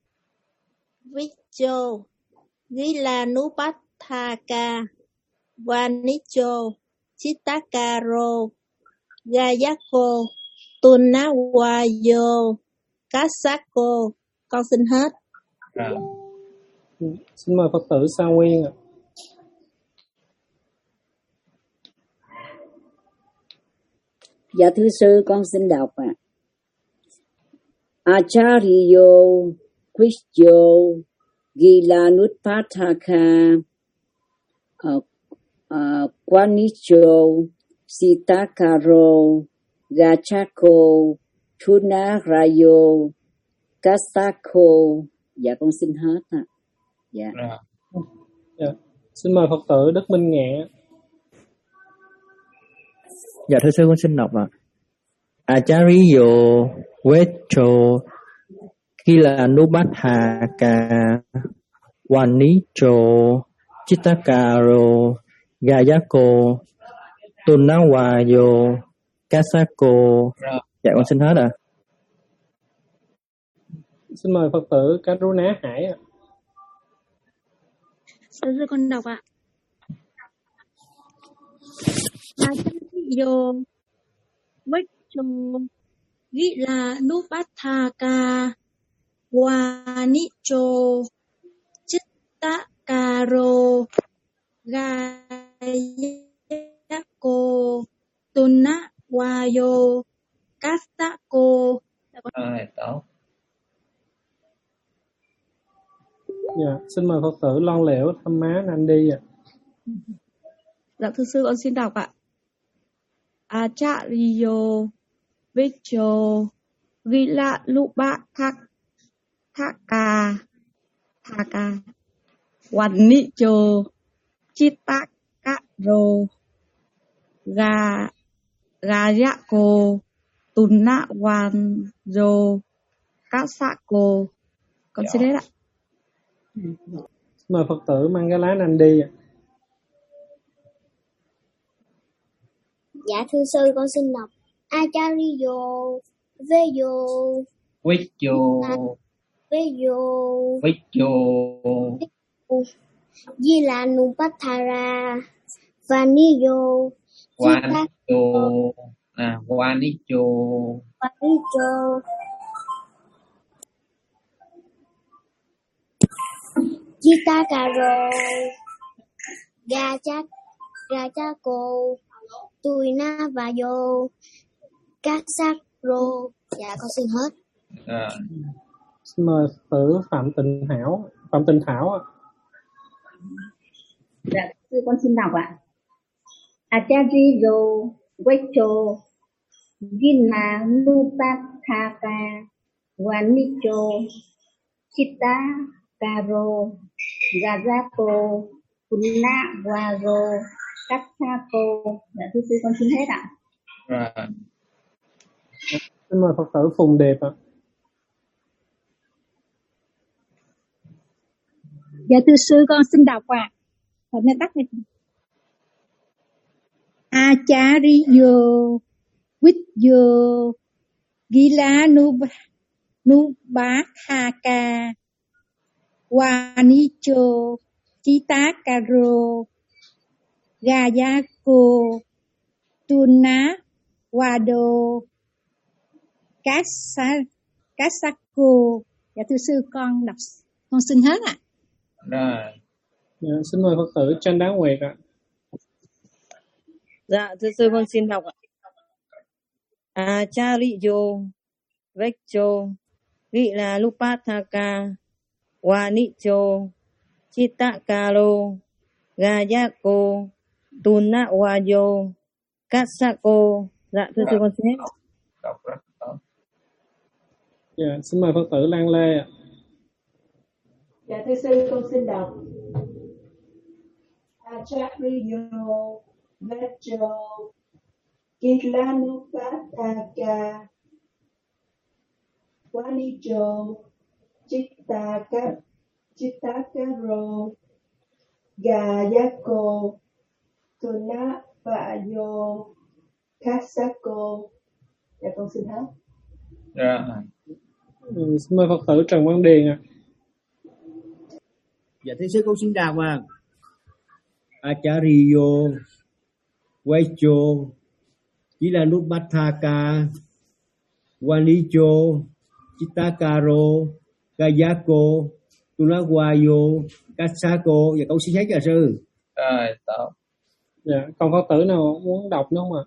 Vicho Gilanupathaka Vanicho Chittakaro Gayako Tunnawayo Kasako. Con xin hết. À. Xin mời Phật tử Sa Nguyên ạ. Dạ thưa sư con xin đọc ạ. À. Acharya Vicho Gilanupathaka uh, uh, Vanicho Chittakaro Gayako Tunnawayo Kasako. Dạ con xin hết ạ. Dạ. À. Dạ. Xin mời Phật tử Đức Minh Nghệ. Dạ thưa sư con xin đọc ạ. Acharya Wecho Gilanupathaka Vanicho Chittakaro Gayako Tunnawayo Kasako. Dạ con xin hết ạ. Xin mời Phật tử Karuna Hải ạ. Sư sư con đọc ạ. Acharya Wecho Gilanupathaka Vanicho Chittakaro Gayako Tunnawayo Kasako. Rồi, tốt. Dạ, xin mời Phật tử Lon Lẻo Thăm Má Nandi ạ. Dạ thưa sư con xin đọc ạ. Acharya Vicho Gilanupathaka Thaka Vanicho Chittakaro Ga Gayako Tunnawayo Kasako. Con xin hết ạ. Xin mời Phật tử Mangala Nandi ạ. Dạ thưa sư con xin đọc. Acharya Veyo Vicho Veyo Vicho Gilanupathaka Vanicho Vanicho à Vanicho Vanicho Chittakaro Gayako Tunnawayo Kasako. Dạ con xin hết. À. Xin mời Phật tử Phạm Tịnh Hảo, Phạm Tịnh Thảo ạ. Dạ sư con xin đọc ạ. Acharya Wecho Gilanupathaka Vanicho Chittakaro Gayako Tunnawayo Kasako. Dạ thưa sư con xin hết ạ. Rồi. Xin mời Phật tử Phùng Đẹp ạ. Dạ thưa sư con xin đọc ạ. Hôm nay tắt này. Acharya Vicho Gilanupathaka Vanicho Chittakaro Gayako Tunnawayo Kasako. Dạ thưa sư con đọc con xin hết ạ. Rồi. Dạ, xin mời Phật tử Tranh Đá Nguyệt ạ. Dạ thưa sư con xin đọc ạ. Acariyo Veccho Gila Lupataka Wanicho Chitakaro Gayako Tunawayo Kasako. Dạ thưa sư con xin hết. Đọc rất tốt. Dạ, xin mời Phật tử Lan Lê ạ. Dạ thưa sư con xin đọc. Acariyo Veccho Kilanupataka Wanicho Chitaka Chitakaro Gayako Tunawayo Kasako. Dạ con xin hết. Rồi. Ừ, xin mời Phật tử Trần Văn Điền ạ. Dạ thưa sư con xin đọc à. Acariyo Veccho Kilanupataka Wanicho Chitakaro Gayako Tunawayo Kasako. Dạ con xin hết rồi sư. Rồi, tốt. Dạ, còn Phật tử nào muốn đọc nữa không ạ?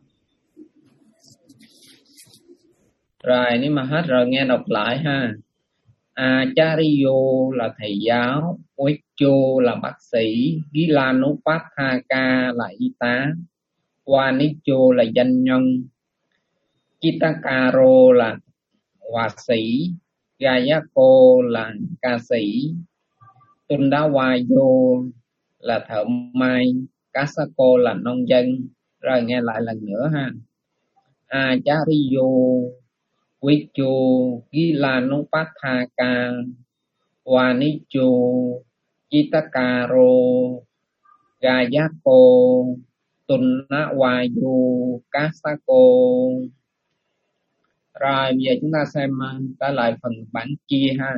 Rồi, nếu mà hết rồi nghe đọc lại ha. Acariyo là thầy giáo, Veccho là bác sĩ, Gilanupataka là y tá, Wanicho là doanh nhân, Chitakaro là họa sĩ, Gayako là ca sĩ, Tunawayo là thợ may, Kasako là nông dân. Rồi nghe lại lần nữa ha. Acariyo Veccho Gilanupataka Wanicho Chitakaro Gayako Tunawayo Kasako. Rồi bây giờ chúng ta xem trở lại phần bản chia ha.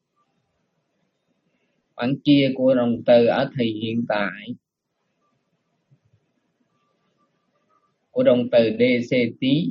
Bản chia của động từ ở thì hiện tại của động từ dc tí.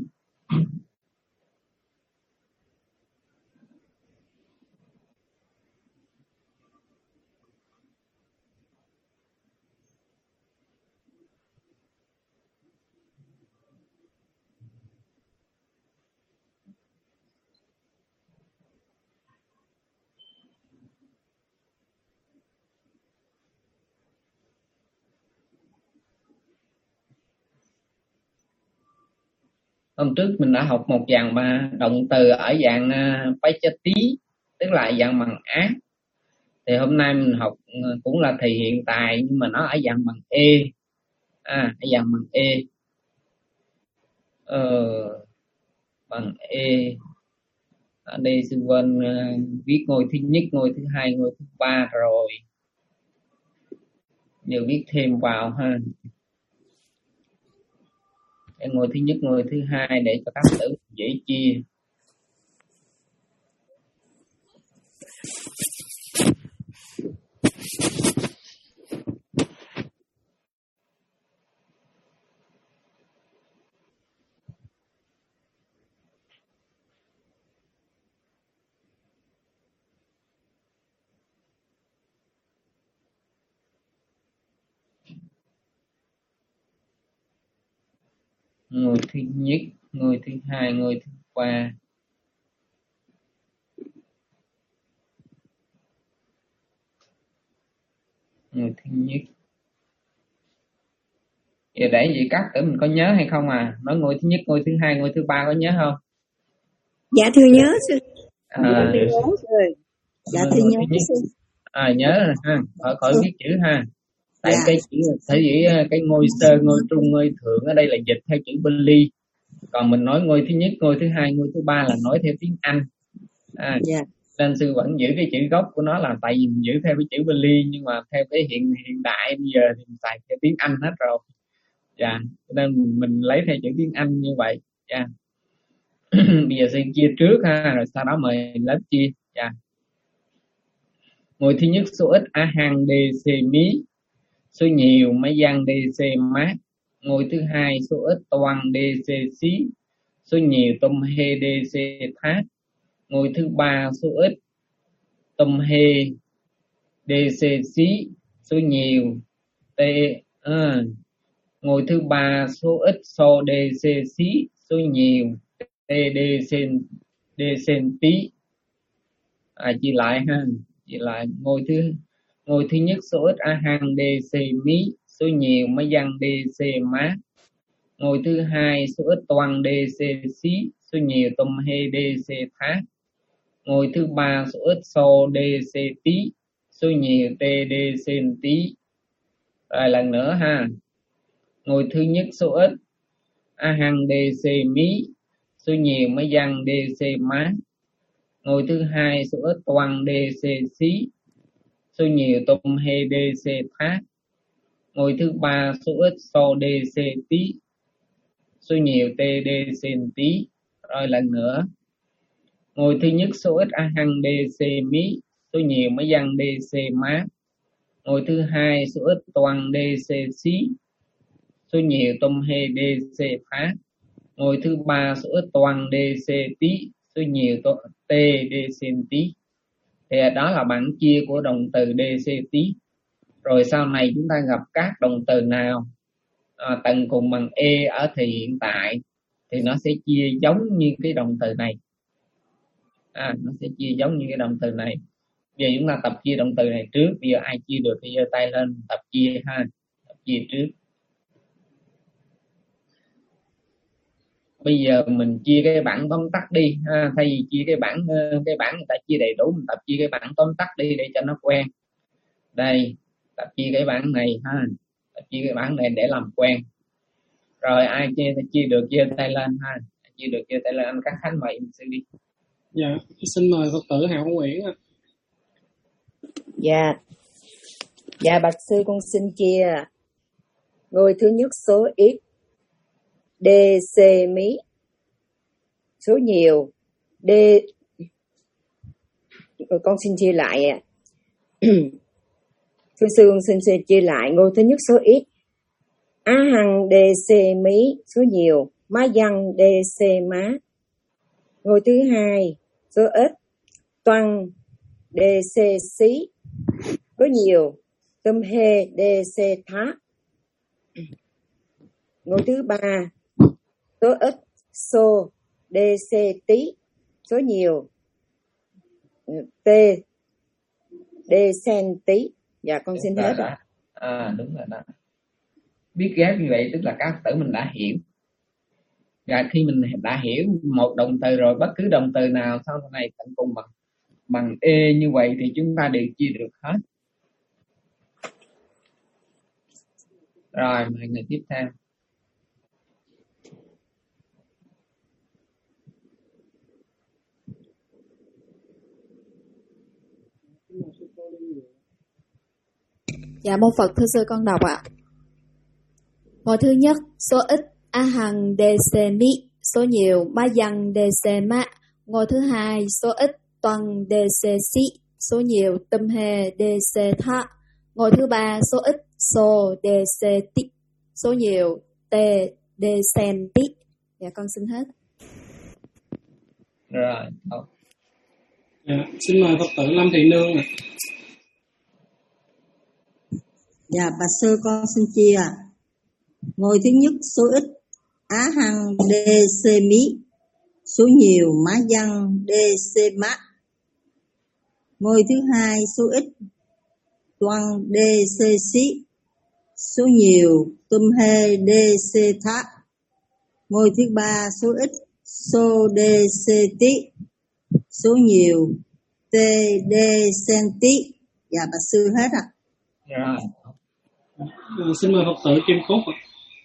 Hôm trước mình đã học một dạng mà động từ ở dạng uh, Pachati, tức là dạng bằng ác. Thì hôm nay mình học uh, cũng là thì hiện tại nhưng mà nó ở dạng bằng e. À, ở dạng bằng e. Ờ, bằng e. Ở đây sư Vân uh, viết ngôi thứ nhất, ngôi thứ hai, ngôi thứ ba rồi. Giờ viết thêm vào ha. Ngôi thứ nhất, ngôi thứ hai để cho các tử dễ chia. Người thứ nhất, người thứ hai, người thứ ba. Người thứ nhất. Giờ để gì các tử mình có nhớ hay không à? Nói ngôi thứ nhất, ngôi thứ hai, ngôi thứ ba có nhớ không? Dạ thưa nhớ sư. À, dạ thưa nhớ sư. À nhớ rồi ha, khỏi khỏi viết chữ ha. Tại dạ. cái chữ thể dĩ cái ngôi sơ, ngôi trung, ngôi thượng ở đây là dịch theo chữ Bali. Còn mình nói ngôi thứ nhất, ngôi thứ hai, ngôi thứ ba là nói theo tiếng Anh. À, dạ. Nên sư vẫn giữ cái chữ gốc của nó là tại vì mình giữ theo cái chữ Bali, nhưng mà theo cái hiện hiện đại bây giờ thì mình xài theo tiếng Anh hết rồi. Dạ, nên mình lấy theo chữ tiếng Anh như vậy. Dạ. Bây giờ sư chia trước ha, rồi sau đó mời lớp chia. Dạ. Ngôi thứ nhất số ít a hằng đề xê mí, số nhiều mấy văn đê xê mát. Ngôi thứ hai số ít toàn đê xê xí, số nhiều tôm hê đê xê thát. Ngôi thứ ba số ít tôm hê đê xê xí, số nhiều tê. À. Ngôi thứ ba số ít so đê xê xí, số nhiều tê đê sen đê sen tí. À, chia lại ha, chia lại. Ngôi thứ ngôi thứ nhất số ít a hằng đê xê mí, số nhiều mấy văn đê xê má. Ngôi thứ hai số ít toàn đê xê xí, số nhiều tôm hê đê xê thá. Ngôi thứ ba số ít xô đê xê tí, số nhiều tê đê sen tí. Rồi lần nữa ha. Ngôi thứ nhất số ít a hằng đê xê mí, số nhiều mấy văn đê xê má. Ngôi thứ hai số ít toàn đê xê xí, số nhiều tôm hê đê xê thá. Ngôi thứ ba số ít xô đê xê tí, số nhiều tê đê sen tí. Rồi lần nữa. Ngôi thứ nhất số ít a hằng đê xê mí, số nhiều mấy văn đê xê má. Ngôi thứ hai số ít toàn đê xê xí, số nhiều tôm hê đê xê thá. Ngôi thứ ba số ít toàn đê xê tí, số nhiều tê đê sen tí. Thì đó là bảng chia của động từ đê xê tí. Rồi sau này chúng ta gặp các động từ nào à, tận cùng bằng e ở thì hiện tại thì nó sẽ chia giống như cái động từ này. À, nó sẽ chia giống như cái động từ này. Giờ chúng ta tập chia động từ này trước. Bây giờ ai chia được thì giơ tay lên tập chia ha. Tập chia trước. Bây giờ mình chia cái bảng tóm tắt đi ha. Thay vì chia cái bảng cái bảng người ta chia đầy đủ, mình tập chia cái bảng tóm tắt đi để cho nó quen. Đây, tập chia cái bảng này ha. Tập chia cái bảng này để làm quen. Rồi ai chia chia được giơ tay lên ha. Chia được giơ tay lên. Anh Cát Khánh mời sư đi. Dạ, xin mời Phật tử Hạo Nguyễn. Dạ. Dạ bạch sư con xin chia. Ngôi thứ nhất số ít đê xê mí, số nhiều D. Con xin chia lại ạ. Thưa sư con xin, xin chia lại. Ngôi thứ nhất số ít á hằng đê xê mí, số nhiều má văn đê xê má. Ngôi thứ hai số ít toàn đê xê xí, số nhiều tâm hê đê xê thá. Ngôi thứ ba số ít xô đê xê tí, số nhiều t đê sen tí. Dạ con xin hết rồi. À đúng rồi đó. Biết ghép như vậy tức là các tử mình đã hiểu. Và khi mình đã hiểu một động từ rồi, bất cứ động từ nào sau này tận cùng bằng bằng e như vậy thì chúng ta đều chia được hết. Rồi mời người tiếp theo. Dạ mô Phật, thưa sư con đọc ạ. Ngôi thứ nhất số ít a hằng đê xê mí, số nhiều ma văn đê xê má. Ngôi thứ hai số ít toàn đê xê xí, số nhiều tâm hê đê xê thá. Ngôi thứ ba số ít xô đê xê tí, số nhiều t đê sen tí. Dạ con xin hết. Rồi. Dạ, xin mời Phật tử Lâm Thị Nương ạ. Dạ bà sư con xin chia. Ngôi thứ nhất số ít á hằng đê xê mí, số nhiều má văn đê xê má. Ngôi thứ hai số ít toàn đê xê xí, số nhiều tum hê đê xê thá. Ngôi thứ ba số ít xô đê xê tí, số nhiều t đê sen tí. Dạ bà sư hết ạ. Rồi. À, xin mời Phật tử Kim Cúc ạ.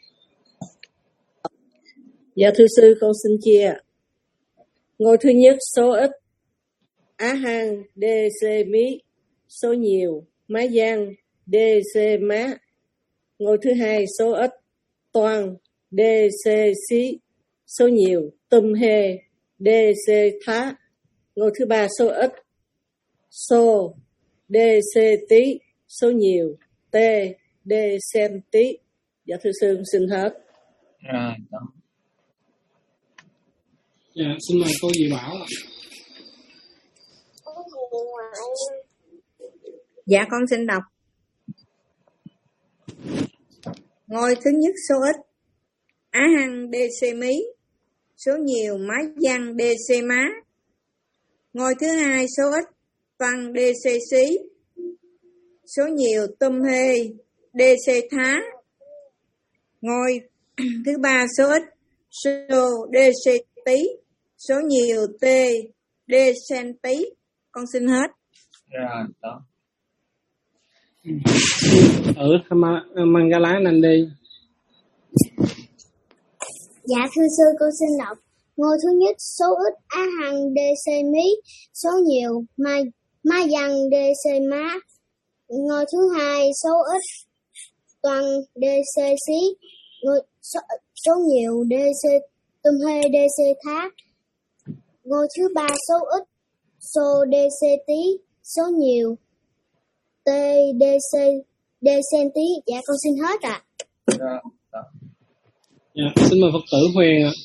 Dạ thưa sư con xin chia. Ngôi thứ nhất số ít á hằng đê xê mí, số nhiều má văn đê xê má. Ngôi thứ hai số ít toàn đê xê xí, số nhiều tum hê đê xê thá. Ngôi thứ ba số ít xô đê xê tí, số nhiều t đê sen tí. Dạ thưa sư xin hết. Rồi đó. Dạ xin mời cô Dì Bảo ạ. Dạ con xin đọc. Ngôi thứ nhất số ít á hằng đê xê mí, số nhiều má văn đê xê má. Ngôi thứ hai số ít văn đê xê xí, số nhiều tum hê đê xê thá. Ngôi thứ ba số ít số đê xê tí, số nhiều t đê sen tí. Con xin hết. Rồi, đó. Ở Mangala Nandi. Dạ thưa sư, con xin đọc. Ngôi thứ nhất số ít á hằng đê xê mí, số nhiều ma ma văn đê xê má. Ngôi thứ hai số ít toàn đê xê xí, ngôi số, số nhiều đê xê tum hê đê xê thá. Ngôi thứ ba số ít số đê xê tí, số nhiều t đê xê đê sen tí. Dạ con xin hết ạ. Rồi, đó. Dạ, xin mời Phật tử Huyền ạ.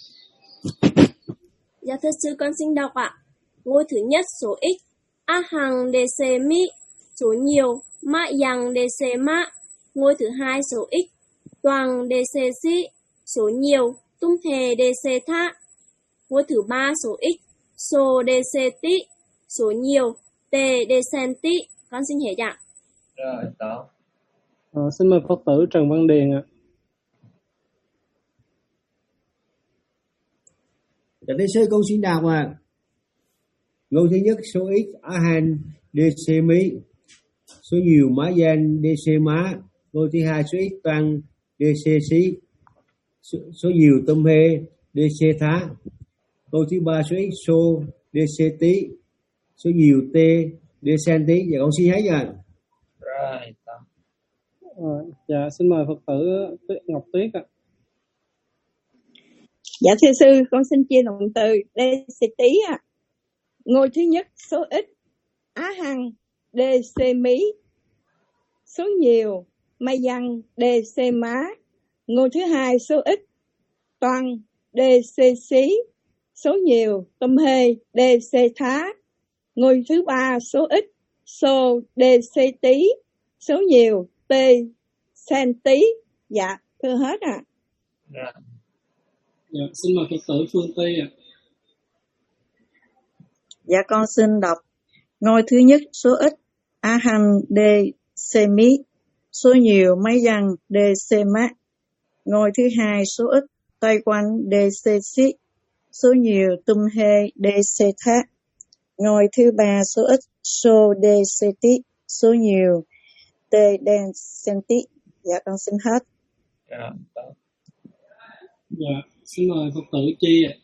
Dạ thưa sư, con xin đọc ạ. Ngôi thứ nhất số x a hằng đê xê mi, số nhiều ma yang đê xê ma. Ngôi thứ hai số x toàn đê xê xí, số nhiều tum hề đê xê tha. Ngôi thứ ba số x số đê xê tí, số nhiều t đê sen tí. Con xin hết ạ. Rồi, đó. Ờ, xin mời Phật tử Trần Văn Điền ạ. Dạ thưa sư, con xin đọc à. Ngôi thứ nhất số x a han đê xê mí, số nhiều má gian đê xê má. Ngôi thứ hai số x toàn đê xê xí, số, số nhiều tum hê đê xê thá. Ngôi thứ ba số x số đê xê tí, số nhiều t đê sen tí. Dạ con xin hết rồi. Rồi, đó. Ờ, dạ xin mời Phật tử Ngọc Tuyết ạ. Dạ thưa sư, con xin chia động từ đê xê tí ạ. À. Ngôi thứ nhất số ít á hằng đê xê mí, số nhiều ma văn đê xê má. Ngôi thứ hai số ít toàn đê xê xí, số nhiều tum hê đê xê thá. Ngôi thứ ba số ít số đê xê tí, số nhiều t sen tí. Dạ thưa hết ạ. À. Rồi. Dạ, xin mời Phật tử Phương Tây ạ. Dạ con xin đọc. Ngôi thứ nhất số ít a hằng đê xê mí, số nhiều máy văn đê xê má. Ngôi thứ hai số ít tây quanh đê xê xí, số nhiều tum hê đê xê thá. Ngôi thứ ba số ít số đê xê tí, số nhiều t đen sen tí. Dạ con xin hết. Rồi, đó. Dạ, xin mời Phật tử Chi ạ.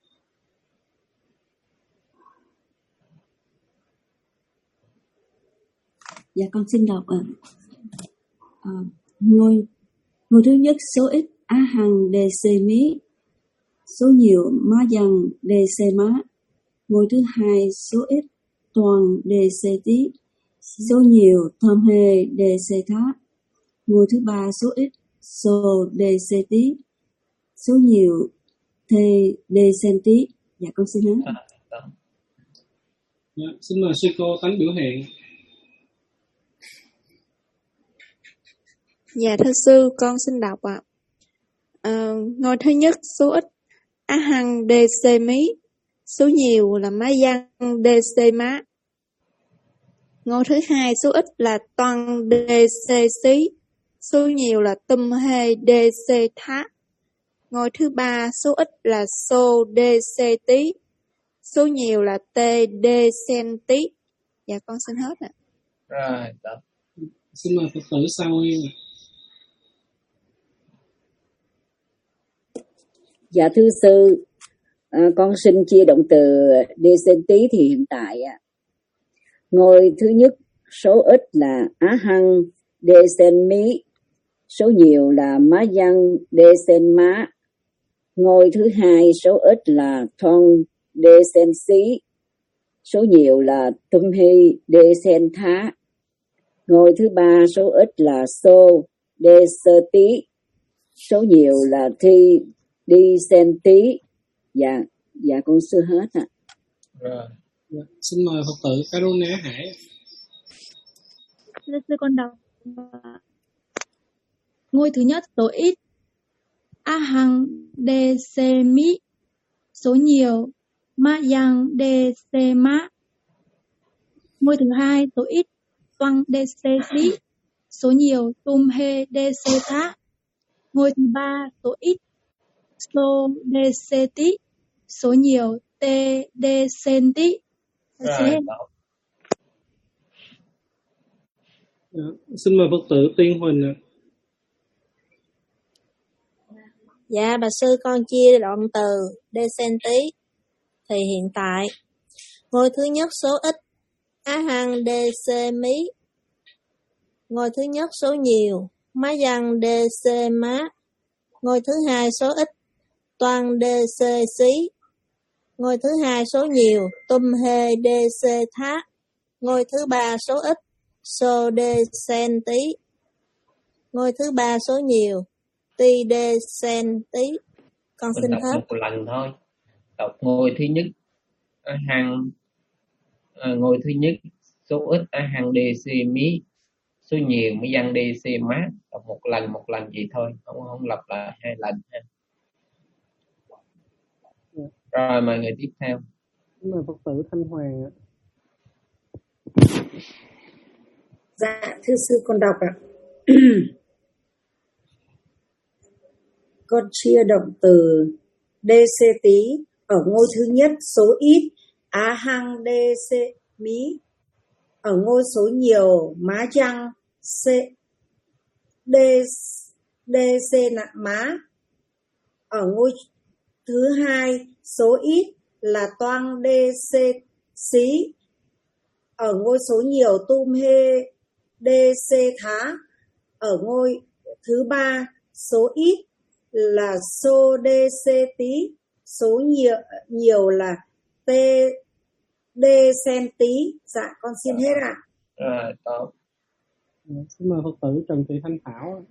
Dạ con xin đọc ạ. À, ngôi ngôi thứ nhất số ít á hằng đê xê mí, số nhiều má dần đê xê má. Ngôi thứ hai số ít toàn đê xê tí, số nhiều tham hê đê xê thá. Ngôi thứ ba số ít số đê xê tí, số nhiều thê đê sen tí. Dạ con xin hết. À, dạ, xin mời sư cô Tánh biểu hiện. Dạ thưa sư, con xin đọc ạ. À, ngôi thứ nhất số ít á hằng đê xê mí, số nhiều là má văn đê xê má. Ngôi thứ hai số ít là toàn đê xê xí, số nhiều là tum hê đê xê thá. Ngôi thứ ba số ít là số đê xê tí, số nhiều là t đê sen tí. Dạ con xin hết ạ. Rồi, đó. Xin mời Phật tử Sao Nguyên. Dạ thưa sư, à, con xin chia động từ đê sen tí thì hiện tại à, ngôi thứ nhất số ít là á hăng đê sen mí, số nhiều là má văn đê sen má. Ngôi thứ hai số ít là thon đê sen xí, số nhiều là tum hy đê sen thá. Ngôi thứ ba số ít là xô đê sơ tí, số nhiều là thi đi sen tí. Dạ, dạ con sư hết ạ. Rồi, dạ. Xin mời Phật tử Karuna Hải. Sư, sư con đọc. Ngôi thứ nhất số ít a hằng đê xê mí, số nhiều ma yang đề xê má. Ngôi thứ hai số ít toang đề xê xí, số nhiều tum hê đề xê thá. Ngôi thứ ba số ít số đề xê tí, số nhiều tê đề xên tí. Rồi, Dạ. Xin mời Phật tử Tiên Huỳnh ạ. Dạ, bà sư con chia đoạn từ decenti thì hiện tại ngôi thứ nhất số ít á hằng dc mí, ngôi thứ nhất số nhiều má văn dc má, ngôi thứ hai số ít toàn dc xí, ngôi thứ hai số nhiều tum hê dc thá, ngôi thứ ba số ít so dc tí, ngôi thứ ba số nhiều ti dc tí. Con mình xin đọc hết. một lần thôi. Đọc ngôi thứ nhất a hằng à, ngôi thứ nhất số ít a hằng dc mí, số nhiều mới văn dc má. Đọc một lần một lần vậy thôi, không không lặp lại hai lần ha. Rồi mời người tiếp theo. Xin mời Phật tử Thanh Hoàng ạ. Dạ, thưa sư con đọc ạ. Con chia động từ dc tí ở ngôi thứ nhất số ít á hằng dc mí, ở ngôi số nhiều má chăng c d dc nặng má, ở ngôi thứ hai số ít là toang dc xí, ở ngôi số nhiều tum hê dc thá, ở ngôi thứ ba số ít là so dc tí, số nhiều nhiều là t dc tí. Dạ con xin hết ạ. Rồi tốt. Xin mời Phật tử Trần Thị Thanh Thảo.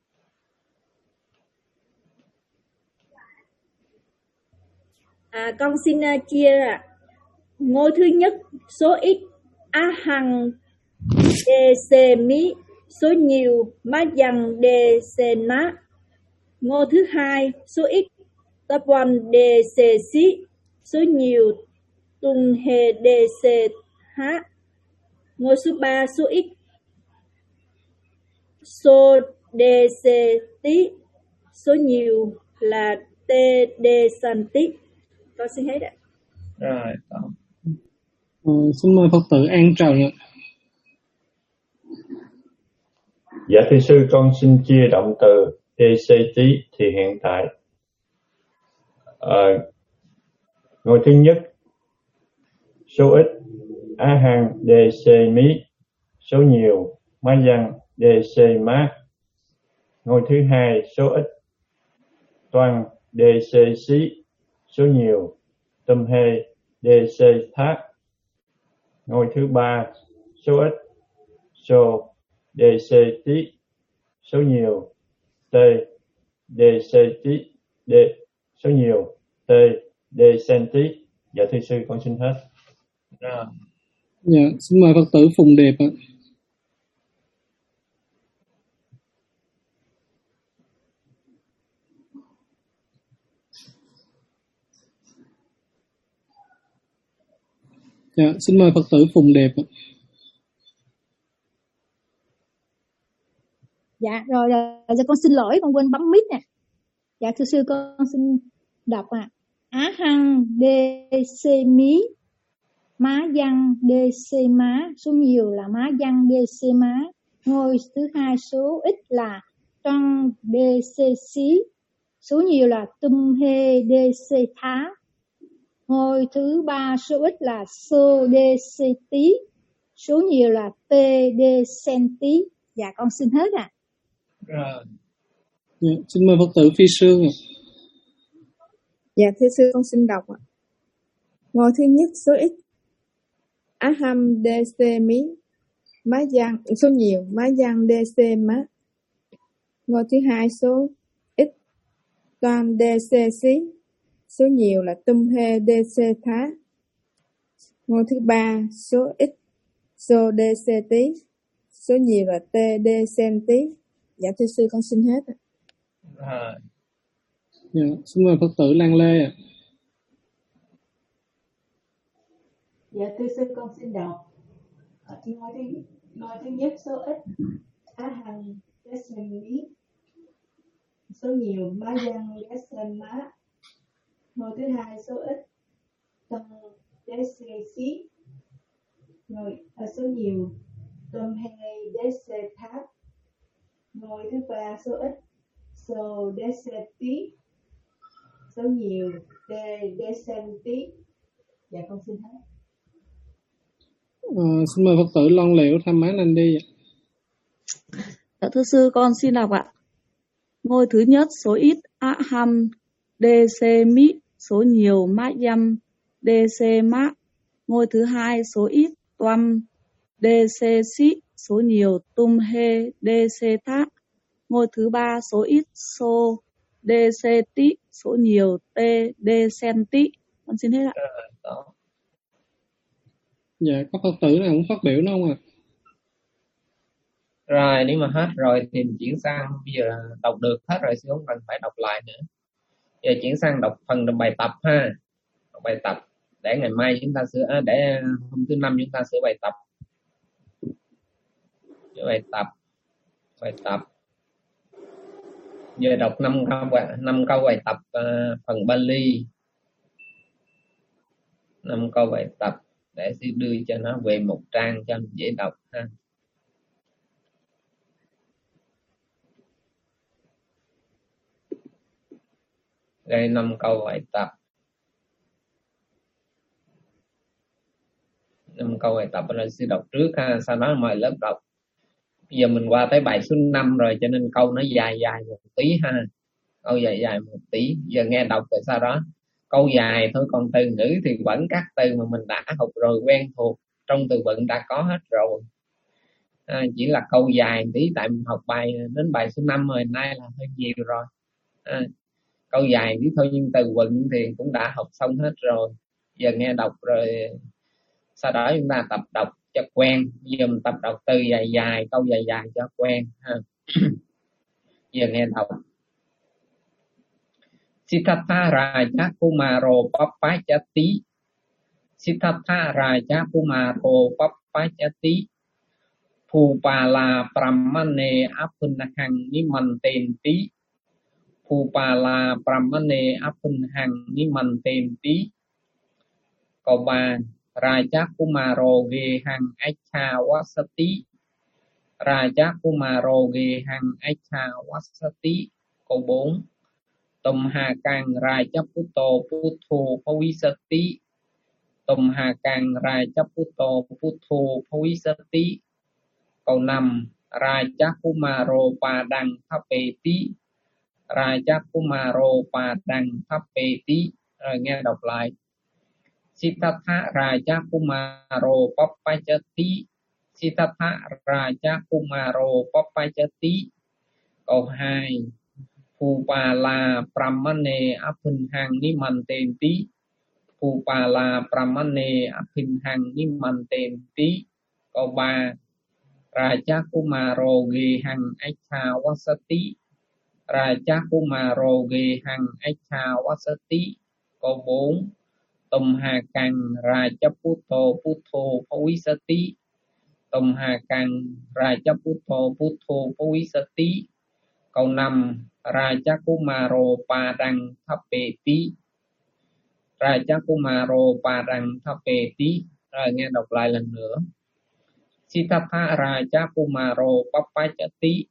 À, con xin uh, chia ạ. Ngôi thứ nhất số ít á hằng dc mí, số nhiều má dằng dc má. Ngôi thứ hai số ít tập one dc xí, số nhiều tung hê dc há. Ngôi số ba số ít so dc tí, số nhiều là t dc tí. Con xin hết ạ. Rồi tốt. Ờ, xin mời Phật tử An Trần ạ. Dạ thưa sư, con xin chia động từ dc tí thì hiện tại uh, ngôi thứ nhất số ít á hằng dc mí, số nhiều má văn dc má, ngôi thứ hai số ít toàn dc xí, số nhiều tum hê dc thá, ngôi thứ ba số ít so dc tí, số nhiều t dc tí, d số nhiều t dc tí. Dạ thưa sư con xin hết. Rồi. Dạ, xin mời Phật tử Phùng Đẹp ạ. Dạ, xin mời Phật tử Phùng Đẹp ạ. Dạ, rồi, rồi, rồi con xin lỗi, con quên bấm mic nè. Dạ, thưa sư con xin đọc ạ. À. Á hằng dc mí, má văn dc má, số nhiều là má văn dc má. Ngôi thứ hai số ít là toang dc xí, số nhiều là tum hê dc thá. Ngôi thứ ba số ít là so dc tí, số nhiều là t dc tí. Dạ con xin hết ạ. À. Rồi. Dạ, xin mời Phật tử Phi Sương ạ. Dạ thưa sư con xin đọc ạ. Ngôi thứ nhất số ít á hằng dc mí, má văn số nhiều má văn dc má. Ngôi thứ hai số ít toàn dc xí, số nhiều là tum hê dc thá. Ngôi thứ ba số ít so dc tí, số nhiều là t dc tí. Dạ thưa sư con xin hết ạ. Rồi. Dạ, xin mời Phật tử Lan Lê ạ. Dạ thưa sư, con xin đọc Ờ, ngôi thứ ngôi thứ nhất số ít á hằng desemi, số nhiều má dân desema. Ngôi thứ hai số ít tâm desesi, ngôi à, số nhiều tâm hay desetat. Ngôi thứ ba số ít so deseti, số nhiều de desenti. Dạ con xin hết. Ờ, xin mời Phật tử Loan Liễu tham mán anh đi. Dạ, thưa sư, con xin đọc ạ. Ngôi thứ nhất số ít aham desemi, số nhiều mayam desema. Ngôi thứ hai số ít toam desesi, số nhiều tumhe deseta. Ngôi thứ ba số ít so deseti, số nhiều te desenti. Con xin hết ạ. Dạ, có Phật tử nào cũng phát biểu nữa không ạ? Rồi nếu mà hết rồi thì mình chuyển sang, bây giờ đọc được hết rồi chứ không cần phải đọc lại nữa. Giờ chuyển sang đọc phần bài tập ha. Đọc bài tập để ngày mai chúng ta sửa, để hôm thứ năm chúng ta sửa bài tập. Sửa bài tập. Bài tập. Giờ đọc năm câu năm câu bài tập uh, phần Bali. năm câu bài tập để sư đưa cho nó về một trang cho dễ đọc ha. Đây năm câu bài tập. năm câu bài tập rồi sư đọc trước ha, sau đó mời lớp đọc. Bây giờ mình qua tới bài số năm rồi cho nên câu nó dài dài một tí ha. Câu dài dài một tí. Giờ nghe đọc rồi sau đó. Câu dài thôi, còn từ ngữ thì vẫn các từ mà mình đã học rồi, quen thuộc, trong từ vựng đã có hết rồi. À, chỉ là câu dài tí tại mình học bài đến bài số năm rồi, nay là hơi nhiều rồi. À, câu dài tí thôi nhưng từ vựng thì cũng đã học xong hết rồi. Giờ nghe đọc rồi sau đó chúng ta tập đọc cho quen. Giờ mình tập đọc từ dài dài, câu dài dài cho quen ha. Giờ nghe đọc. Siddhartha Raja Kumaro Papachati. Siddhartha Raja Kumaro Papachati. Phupala Brahmane Apunhang Nimantenti. Phupala Brahmane Apunhang Nimantenti. Câu ba. Raja Kumaro Gehang Acha Wasati. Raja Kumaro Gehang Acha Wasati. Câu bốn. Tùm hà càng ra chấp bút tô bút thù phá quý sát tí. Tùm hà càng ra chấp bút tô bút thù phá quý sát tí. Câu năm. Ra chấp bút mà rô bà đăng thắp bề tí. Ra chấp bút mà rô bà đăng thắp bề tí. Rồi nghe đọc lại. Siddhartha Raja Kumaro Papachati. Siddhartha Raja Kumaro Papachati. Câu hai. Phupala Brahmane Apunhang Nimantenti. Phupala Brahmane Apunhang Nimantenti. Câu ba. Raja Kumaro Gehang Acha Wasati. Raja Kumaro Gehang Acha Wasati. Câu bốn. Tùm hà càng ra chấp bút tô bút thô phá quý sát tí. Tùm hà càng ra chấp bút tô bút thô phá quý sát tí. Câu năm. Raja Kumaro Padang Thapeti. Raja Kumaro Padang Thapeti. Rồi nghe đọc lại lần nữa. Siddhartha Raja Kumaro Papachati.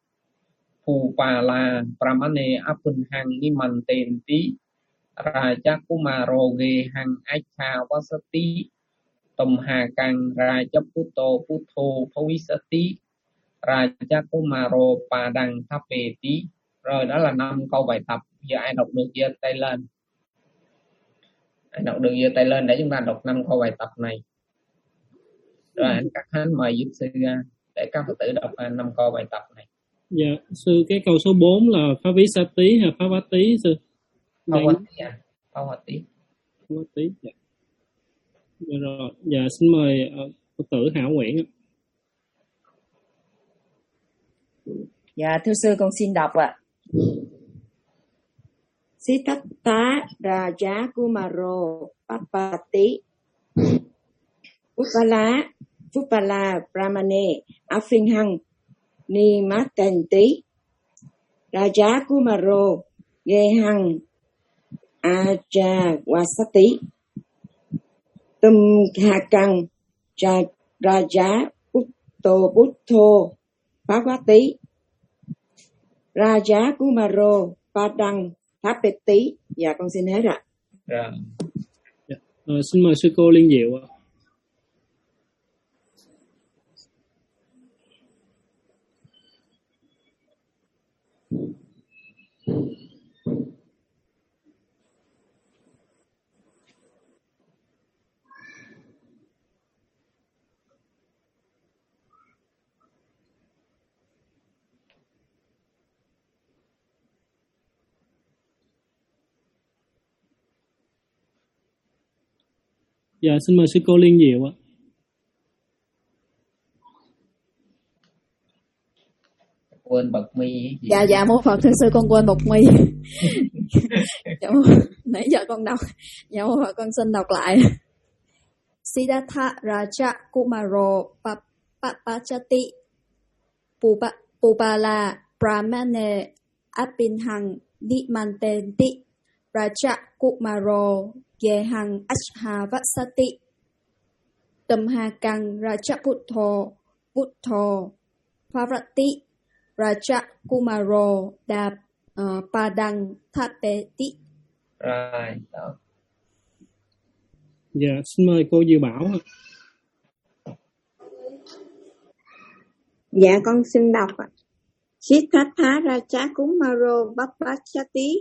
Phupala Brahmane Apunhang Nimantenti. Raja Kumaro Gehang Acha Wasati. Tùm hà càng Raja Puto Puto Phavisati. Raja Kumaro Padang Thapeti. Rồi đó là năm câu bài tập. Giờ ai đọc được giơ tay lên. Ai đọc được giơ tay lên để chúng ta đọc năm câu bài tập này. Rồi anh Cát Hán mời giúp sư ra để các Phật tử đọc năm câu bài tập này. Dạ, sư cái câu số bốn là phá ví sa tí hay phá vá tí sư? Phá vá tí à? Phá vá tí. Phá vá tí, dạ. Dạ rồi, dạ xin mời uh, Phật tử Hảo Nguyễn. Dạ thưa sư con xin đọc ạ. Siddhartha Raja Kumaro Papati. Phupala, Phupala Brahmane Afinhang Nimatanti Raja Kumaro Gehang Ajawasati Tumhakang Raja Putto Butto Bhagavati Raja Kumaro Padang Thapeti. Dạ con xin hết ạ. Rồi. Dạ. À, xin mời sư cô Liên Diệu ạ. Dạ, xin mời sư cô Liên Diệu ạ. Quên bật mi gì? Dạ dạ mô Phật, thưa sư con quên bật mi. Dạ, nãy giờ con đọc. Dạ mô Phật, con xin đọc lại. Siddhartha Raja Kumaro Papachati Pupala Brahmane Abhinhang Dimantenti Raja Kumaro Gehang Ashhavasati Tumhakang Raja Buddho Buddho Parvati Raja Kumaro Đạp uh, Padang Thapeti. Rồi, đó. Dạ, xin mời cô Diệu Bảo. Dạ con xin đọc ạ. Siddhartha Raja Kumaro Papachati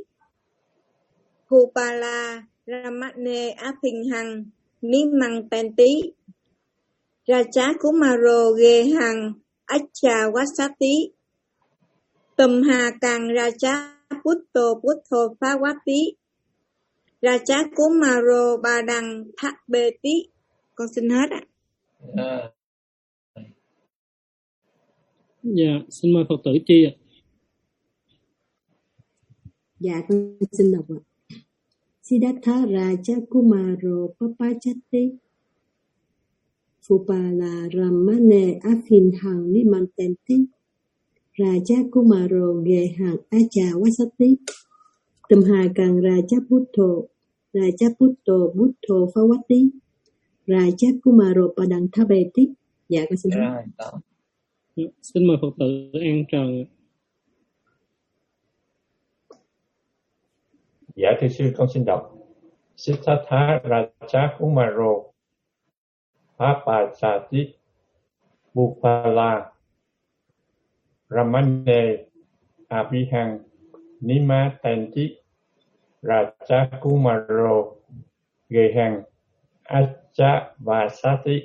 Phupala Ramane Aphinhang Nimantenti Raja Kumaro Gehang Achawasati Tumhakang Raja Putto Putto Phagavati Raja Kumaro Badang Thapeti. Con xin hết ạ. À. Dạ, xin mời Phật tử Chi ạ. Dạ, con xin đọc ạ. Siddhartha Raja Kumaro Papachati Phupala Ramane Aphinhang Nimantenti Raja Kumaro Gehang Achawasati Tumhakang Raja Buddho Raja Buddho Buddho Phagavati Raja Kumaro Padang Thapeti. Dạ con xin Rồi, đó. Dạ, xin mời Phật tử An Trần. Dạ thưa sư con xin đọc. Siddhartha Raja Kumaro Papachati Phupala Ramane Abhinhang Nimantenti Raja Kumaro Gehang Achawasati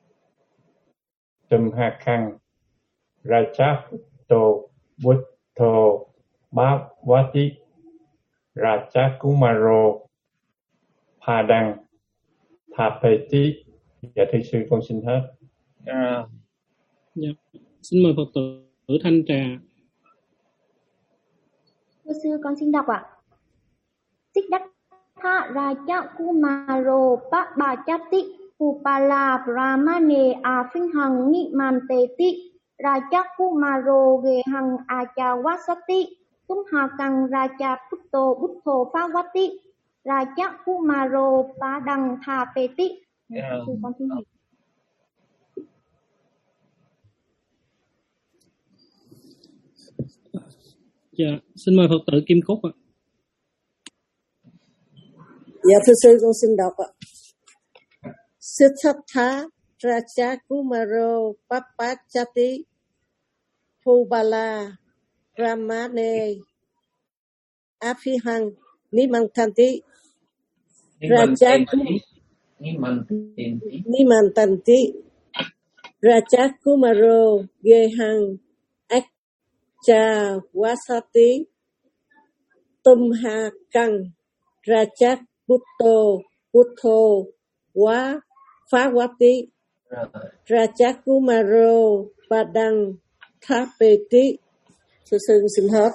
Tumhakang Raja Buddho Buddho Bhagavati Raja Kumaro Padang Thapeti. Dạ thưa sư con xin hết. À. Dạ. Xin mời Phật tử Thanh Trà. Thưa sư con xin đọc ạ. Siddhartha Raja Kumaro Papachati Phupala Brahmane Aphinhang Nimanteti Raja Kumaro Gehang Achawasati Tumhakang Raja Putto Buddho Phagavati Raja Kumaro Padang Thapeti. Yeah. Sư con xin hiểu. Dạ, xin mời Phật tử Kim Cúc ạ. Dạ thưa sư con xin đọc ạ. Siddhartha Raja Kumaro Papachati Phupala Brahmane Aphinhang Nimantenti Raja Nimantenti Raja Kumaro Gehang Achawasati Tumhakang Raja Buddho Buddho Wa Phagavati Raja Kumaro Padang Thapeti. Sư sư xin hết.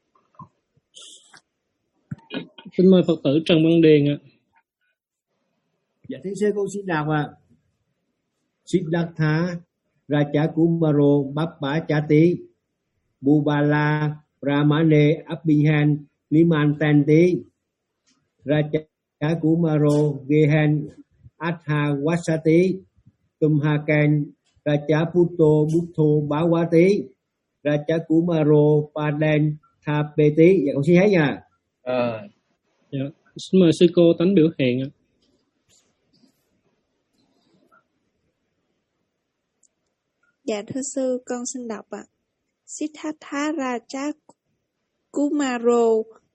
Xin mời Phật tử Trần Văn Điền ạ. Dạ thưa sư con xin đọc ạ. À. Siddhartha Raja Kumaro Bappa Chati Bubala Brahmane Abhihan Nimantanti Raja Kumaro Gehan Atha Vasati Tumhakan Raja Puto Butto Bawati Raja Kumaro Padan Thapeti. Dạ con xin hết nha. À. Dạ. Xin mời sư cô tánh biểu hiện ạ. Dạ thưa sư, con xin đọc ạ. Siddhartha Raja Kumaro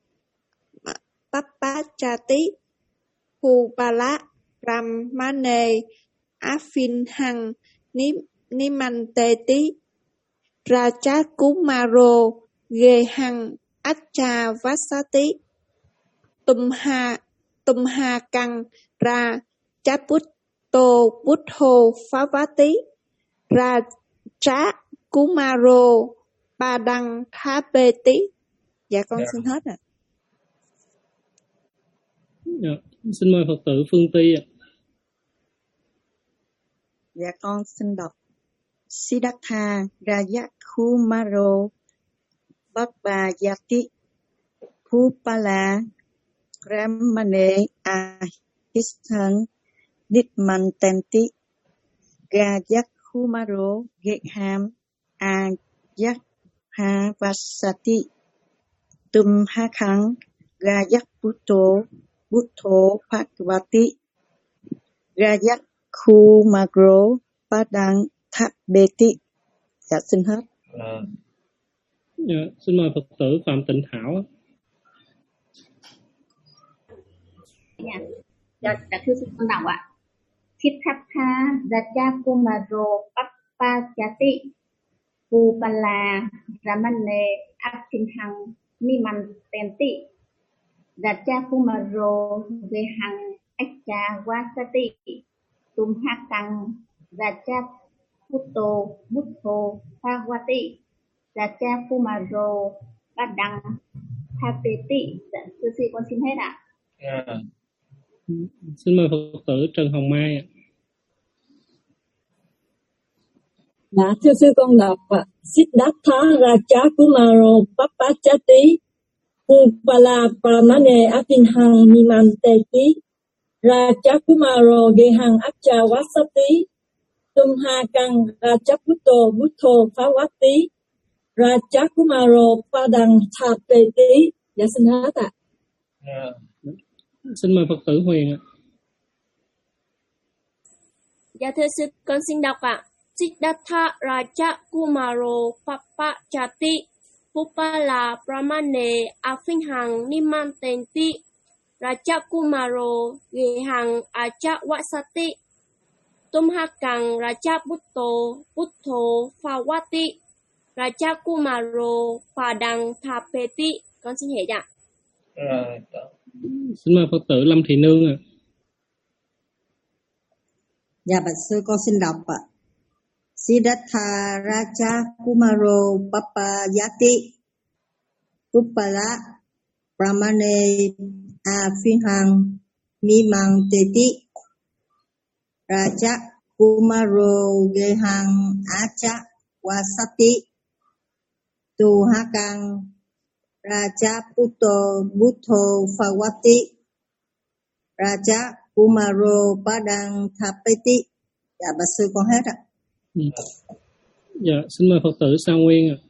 Pappachati Bubala Brahmane Afinhang Nimanteti Raja Kumaro Gehang Acha Vasati Tumha Tumha Kang Ra Chaputto Buddho Phávati Raja Kumaro Padang Thapeti. Dạ con yeah. xin hết ạ. À. Dạ. Xin mời Phật tử Phương Ti ạ. Dạ con xin đọc. Siddhartha Raja Kumaro Bhabbajati Bhupala Brahmane Ahishan Nitmantanti Raja Kumaro Geham Ayakha Vasati Tumhakhang Raja Puto Butto Bhagavati Raja Kumaro Padang Thapeti. Dạ xin hết. À. Dạ, xin mời Phật tử Phạm Tịnh Thảo. Dạ, dạ, dạ thưa sư con đọc ạ. Siddhartha Raja Kumaro Pappachati Bubala Brahmane Abhinhang Nimantenti Raja Kumaro Gehang Acha Vasati Tumhakang Raja Puto Butto Phávati Raja Kumaro Padang Thapeti. Thưa sư con xin hết ạ. À. Xin mời Phật tử Trần Hồng Mai ạ. Dạ thưa sư con đọc ạ. Siddhartha Raja Kumaro Pappachati Bhupala Brahmane Abhinhang Nimanteti Raja Kumaro Gehang Acha Vasati Tumhakang Raja Puto Butto Phávati Raja Kumaro Padang Thapeti. Dạ xin hết ạ. À. Xin mời Phật tử Huyền ạ. Dạ thưa sư, con xin đọc ạ. Siddhartha Raja Kumaro Pappachati Bhupala Brahmane Abhinhang Nimantenti Raja Kumaro Gehang Acha Vasati Tumhakang Raja Butto Butto Phávati Raja Kumaro Padang Thapeti. Con xin hết ạ. À. Xin mời Phật tử Lâm Thị Nương ạ. Dạ bạch sư con xin đọc ạ. Siddhartha Raja Kumaro Pappachati Bhupala Brahmane Abhinhang Nimanteti Raja Kumaro Gehang Acha Vasati Tumhakang Raja Puto Butto Phávati Raja Kumaro Padang Thapeti. Dạ bạch sư con hết ạ. Ừ. Dạ xin mời Phật tử Sa Nguyên ạ.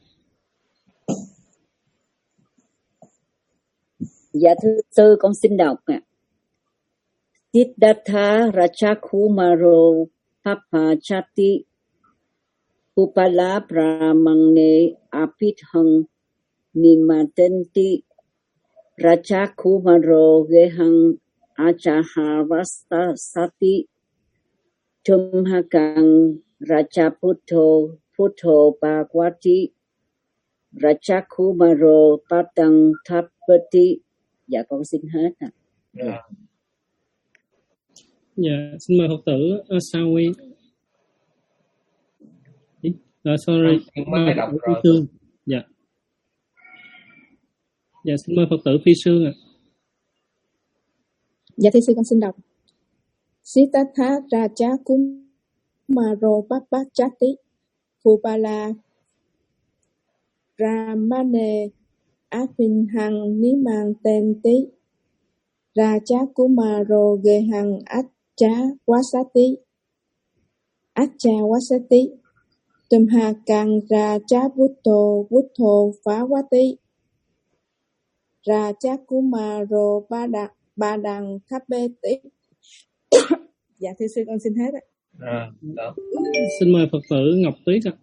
Dạ thưa sư con xin đọc ạ. Siddhartha Raja Kumaro Pappachati Bhupala Brahmane Abhinhang Nimantenti Raja Kumaro Gehang Acha Vasati Tumhakang Raja Puto Butto Bhagavati Raja Kumaro Padang Thapeti. Dạ con xin hết ạ. À. Yeah. Dạ xin mời Phật tử uh, Sa Nguyên. Uh, sorry. Mới đọc rồi. Sương. Dạ. Dạ xin mời Phật tử Phi Sương ạ. Dạ thưa sư con xin đọc. Siddhartha Raja Kumaro Papachati Phubala Ramane Apinhang Nimantenti Raja Kumaro Gehang Acha Wasati Acha Wasati Tumhakang Raja Butto Butto Phawati Raja Kumaro Badang Badang Thapeti. Dạ thưa sư con xin hết ạ. À, đó. Xin mời Phật tử Ngọc Tuyết ạ.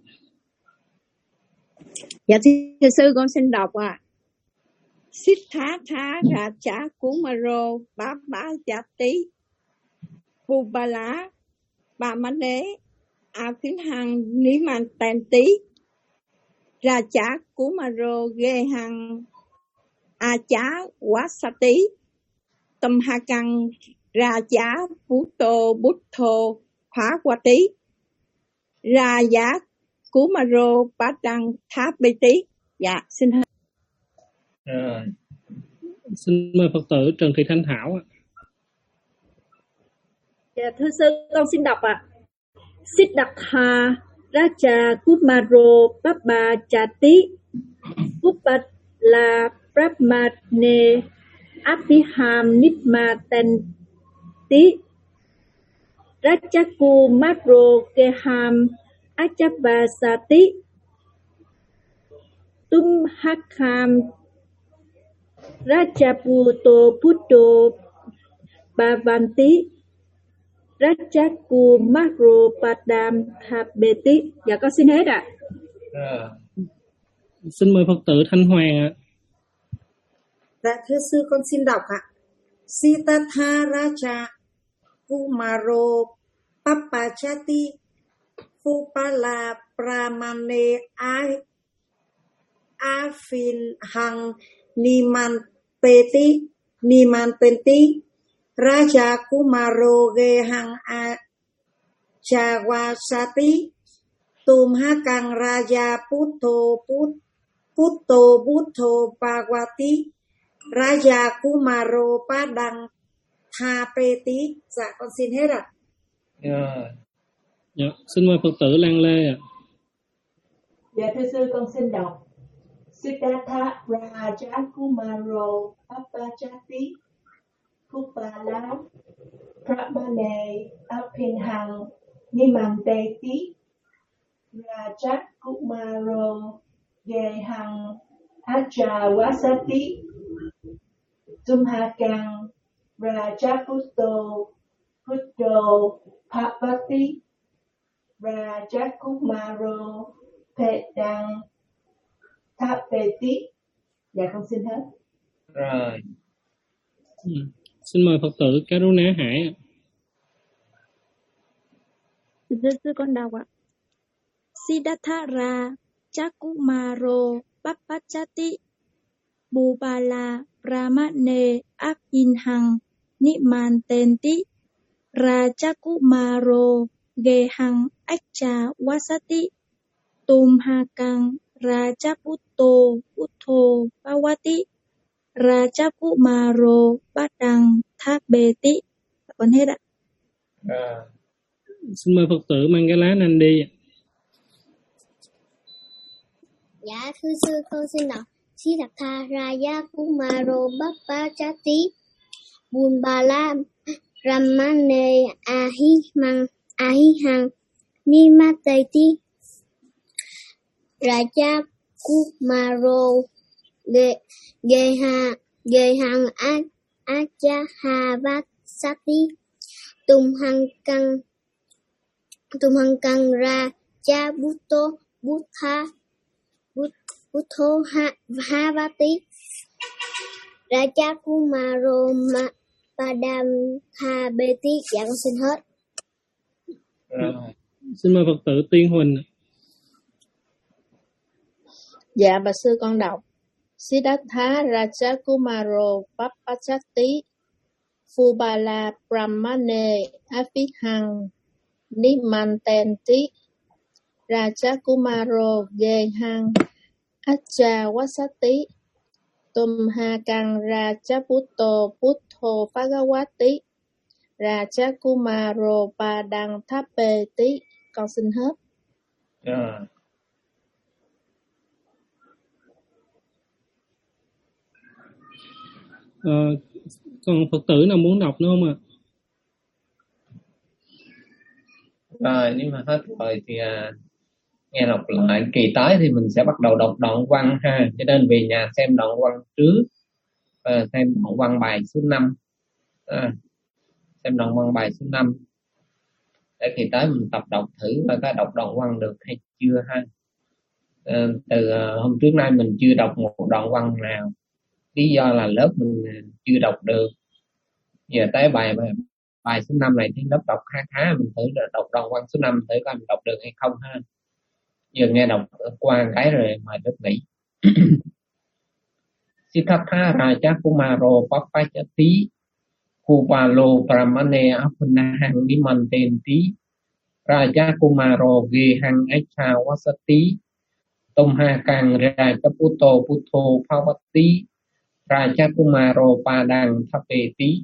Dạ thưa sư con xin đọc ạ. À. Siddhartha Raja Kumaro Babajati Phubala Bamane Apinhang Nimantenti Raja Kumaro Gehang Acha Wasati Tumhakang Raja Butto Butto Phawati Raja Kumaro Badang Thapeti. Dạ xin hết. Rồi. Xin mời Phật tử Trần Thị Thanh Thảo ạ. Dạ thưa sư con xin đọc ạ. À. Siddhartha Raja Kumaro Babajati Phubala Brahmane Apiham Nipmatenti Rajakumaro Geham Achavasati Tumhakam Rajaputo Puto Bhavanti Rajakumaro Padam Thapeti. Dạ con xin hết ạ. À. Xin mời Phật tử Thanh Hoàng ạ. Dạ thưa sư con xin đọc ạ. Siddhartha Raja Kumaro Papachati Phubala Brahmane Apinhang Nimantenti Nimantenti Raja Kumaro Gehang Achawasati Tumhakang Raja Putto Putto Butto Bhagwati Raja Kumaro Padang Thapeti. Dạ con xin hết ạ. Yeah. Dạ, xin mời Phật tử Lan Lê ạ. Dạ thưa sư con xin đọc. Siddhartha Raja Kumaro Papachati Phubala Brahmane Apinhang Nimanteti Raja Kumaro Gehang Achavasati Tumhakang Raja Butto Butto Phawati Raja Kumaro Padang Thapeti. Dạ con xin hết. Rồi. Ừ. Xin mời Phật tử Karuna Hải ạ. Thưa sư con đọc ạ. Siddhartha Raja Kumaro Papachati Phubala Brahmane Apinhang Nimantenti Raja Kumaro Gehang Achavasati Tumhakang Raja Putto Putto Phawati Raja Kumaro Badang Thapeti. Con hết ạ. À. Xin mời Phật tử Mangala Nandi ạ. Dạ thưa sư con xin đọc. Siddhartha Raja Kumaro Babajati Phubala Brahmane Apinhang Apinhang Nimantenti Raja Kumaro Gehang Gehang Achavasati Tumhakang Tumhakang Raja Butto Buddha Butto Phawati Raja Kumaro Padam Thapeti. Dạ con xin hết. Rồi. Xin mời Phật tử Tiên Huỳnh. Dạ bà sư con đọc. Siddhartha Raja Kumaro Papachati Phubala Brahmane Apinhang Nimantenti Raja Kumaro Gehang Achavasati Tumhakang Raja Putto Putto Phawati Rajakumaro Padang Thapeti. Con xin hết. Rồi. Ờ, còn Phật tử nào muốn đọc nữa không ạ? Rồi nếu mà hết rồi thì à, nghe đọc lại. Kỳ tới thì mình sẽ bắt đầu đọc đoạn văn ha, cho nên về nhà xem đoạn văn trước, à, xem đoạn văn bài số năm, à, xem đoạn văn bài số năm để kỳ tới mình tập đọc thử coi có đọc đoạn văn được hay chưa ha. À, từ à, hôm trước nay mình chưa đọc một đoạn văn nào, lý do là lớp mình chưa đọc được. Giờ tới bài bài, bài số năm này thì lớp đọc khá khá, mình thử đọc đoạn văn số năm thử coi mình đọc được hay không ha. Giờ nghe đọc qua cái rồi mời lớp nghỉ. Siddhartha Rajakumaro Papachati Kupalo Pramane Apunahang Nimantenti Rajakumaro Gehang Echa Wasati Tumha Kang Rajaputo Puto Pavati Rajakumaro Padang Thapeti.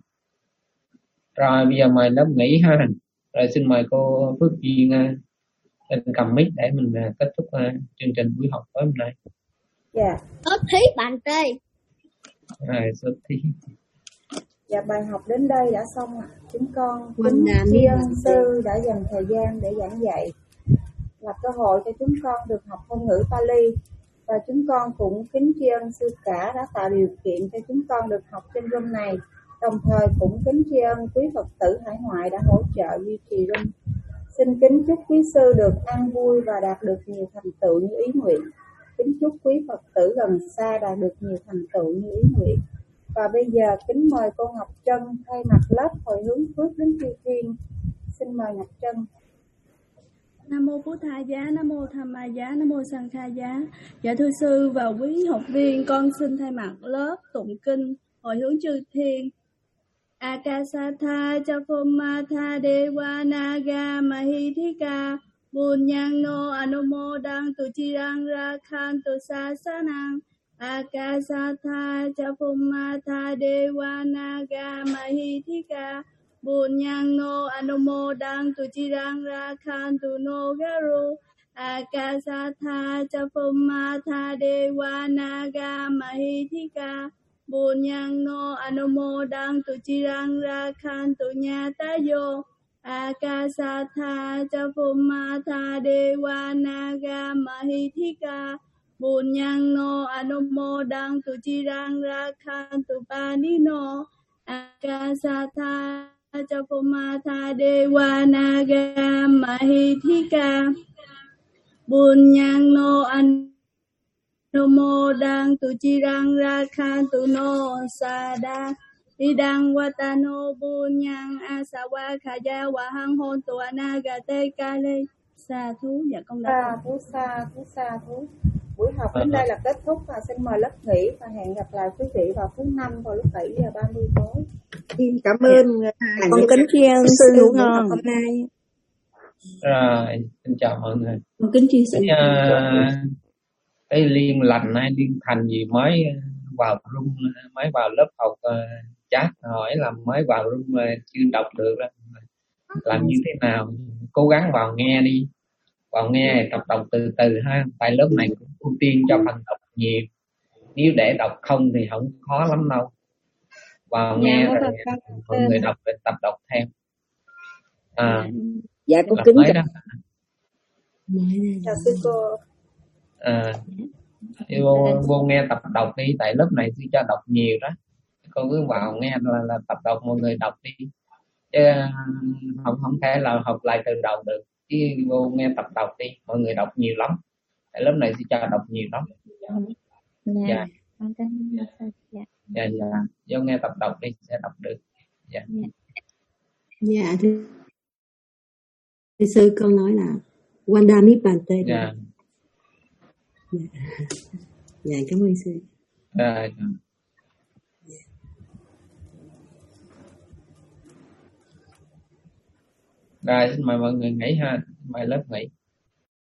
Rồi bây giờ mời lớp nghỉ ha. Rồi xin mời cô Phước Duyên lên cầm mic để mình kết thúc chương trình buổi học tối hôm nay. Dạ. Ớt thí bạn tê. À, số thi. Dạ, bài học đến đây đã xong ạ. Chúng con kính tri ân sư đã dành thời gian để giảng dạy, là cơ hội cho chúng con được học ngôn ngữ Pali, và chúng con cũng kính tri ân sư cả đã tạo điều kiện cho chúng con được học trên room này. Đồng thời cũng kính tri ân quý Phật tử hải ngoại đã hỗ trợ duy trì room. Xin kính chúc quý sư được an vui và đạt được nhiều thành tựu như ý nguyện. Kính chúc quý Phật tử gần xa đạt được nhiều thành tựu như ý nguyện. Và bây giờ kính mời cô Ngọc Trân thay mặt lớp hồi hướng phước đến chư thiên. Xin mời Ngọc Trân. Nam mô Bố Tha Giá, Nam mô Tham Ma Giá, Nam mô Sang Kha Giá. Dạ thưa sư và quý học viên, con xin thay mặt lớp tụng kinh hồi hướng chư thiên. Akasatha Chaphommatha Dewa Naga Mahithika Bunyano Anumodang Tuchirang Rakhantu Sasanang. Akasatha Chaphommatha Dewa Naga Mahithika Bunyano Anumodang Tuchirang Rakhantu Nogaru. Akasatha Chaphommatha Dewa Naga Mahithika Bunyano Anumodang Tuchirang Rakhantu Nyatayo. Akasatha Chaphommatha Dewa Naga Mahithika Bunyano Anumodang Tuchirang Rakhantu Panino. Akasatha Chaphommatha Dewa Naga Mahithika Bunyano Anumodang Tuchirang Rakhantu No Sada Idang Watano Bunyang Asawa Khaya Wahang Hôn Tu Anagate Kale. Sa thú. Dạ con đã Sa thú, sa thú, sa thú. Buổi học đến đây là kết thúc, và xin mời lớp nghỉ và hẹn gặp lại quý vị vào thứ năm vào lúc bảy giờ ba mươi tối. Cảm ơn, con kính tri ân sư ngủ ngon hôm nay. Rồi, xin chào mọi người. Con kính chia sẻ. Uh, cái Liên Lành hay Liên Thành gì mới vào room, mới vào lớp học uh, chat hỏi là mới vào room uh, chưa đọc được đó. Làm như thế nào? Cố gắng vào nghe đi. Vào nghe tập đọc từ từ ha. Tại lớp này cũng ưu tiên cho phần đọc nhiều. Nếu để đọc không thì không khó lắm đâu. Vào nghe dạ, rồi mọi người đọc rồi tập đọc theo. À, dạ có kính mới đó. Chào sư cô. À, vô, vô nghe tập đọc đi. Tại lớp này tôi cho đọc nhiều đó. Cô cứ vào nghe là, là tập đọc, mọi người đọc đi. Chứ không, không thể là học lại từ đầu được. Chứ vô nghe tập đọc đi, mọi người đọc nhiều lắm. Tại lớp này sẽ cho đọc nhiều lắm. Dạ. Dạ. Dạ, dạ. Vô nghe tập đọc đi, sẽ đọc được. Dạ. Dạ, thưa, thưa sư, con nói là Wandami Bante. Dạ. Dạ. Dạ, cảm ơn sư. Dạ. Rồi, xin mời mọi người nghỉ ha, mời lớp nghỉ.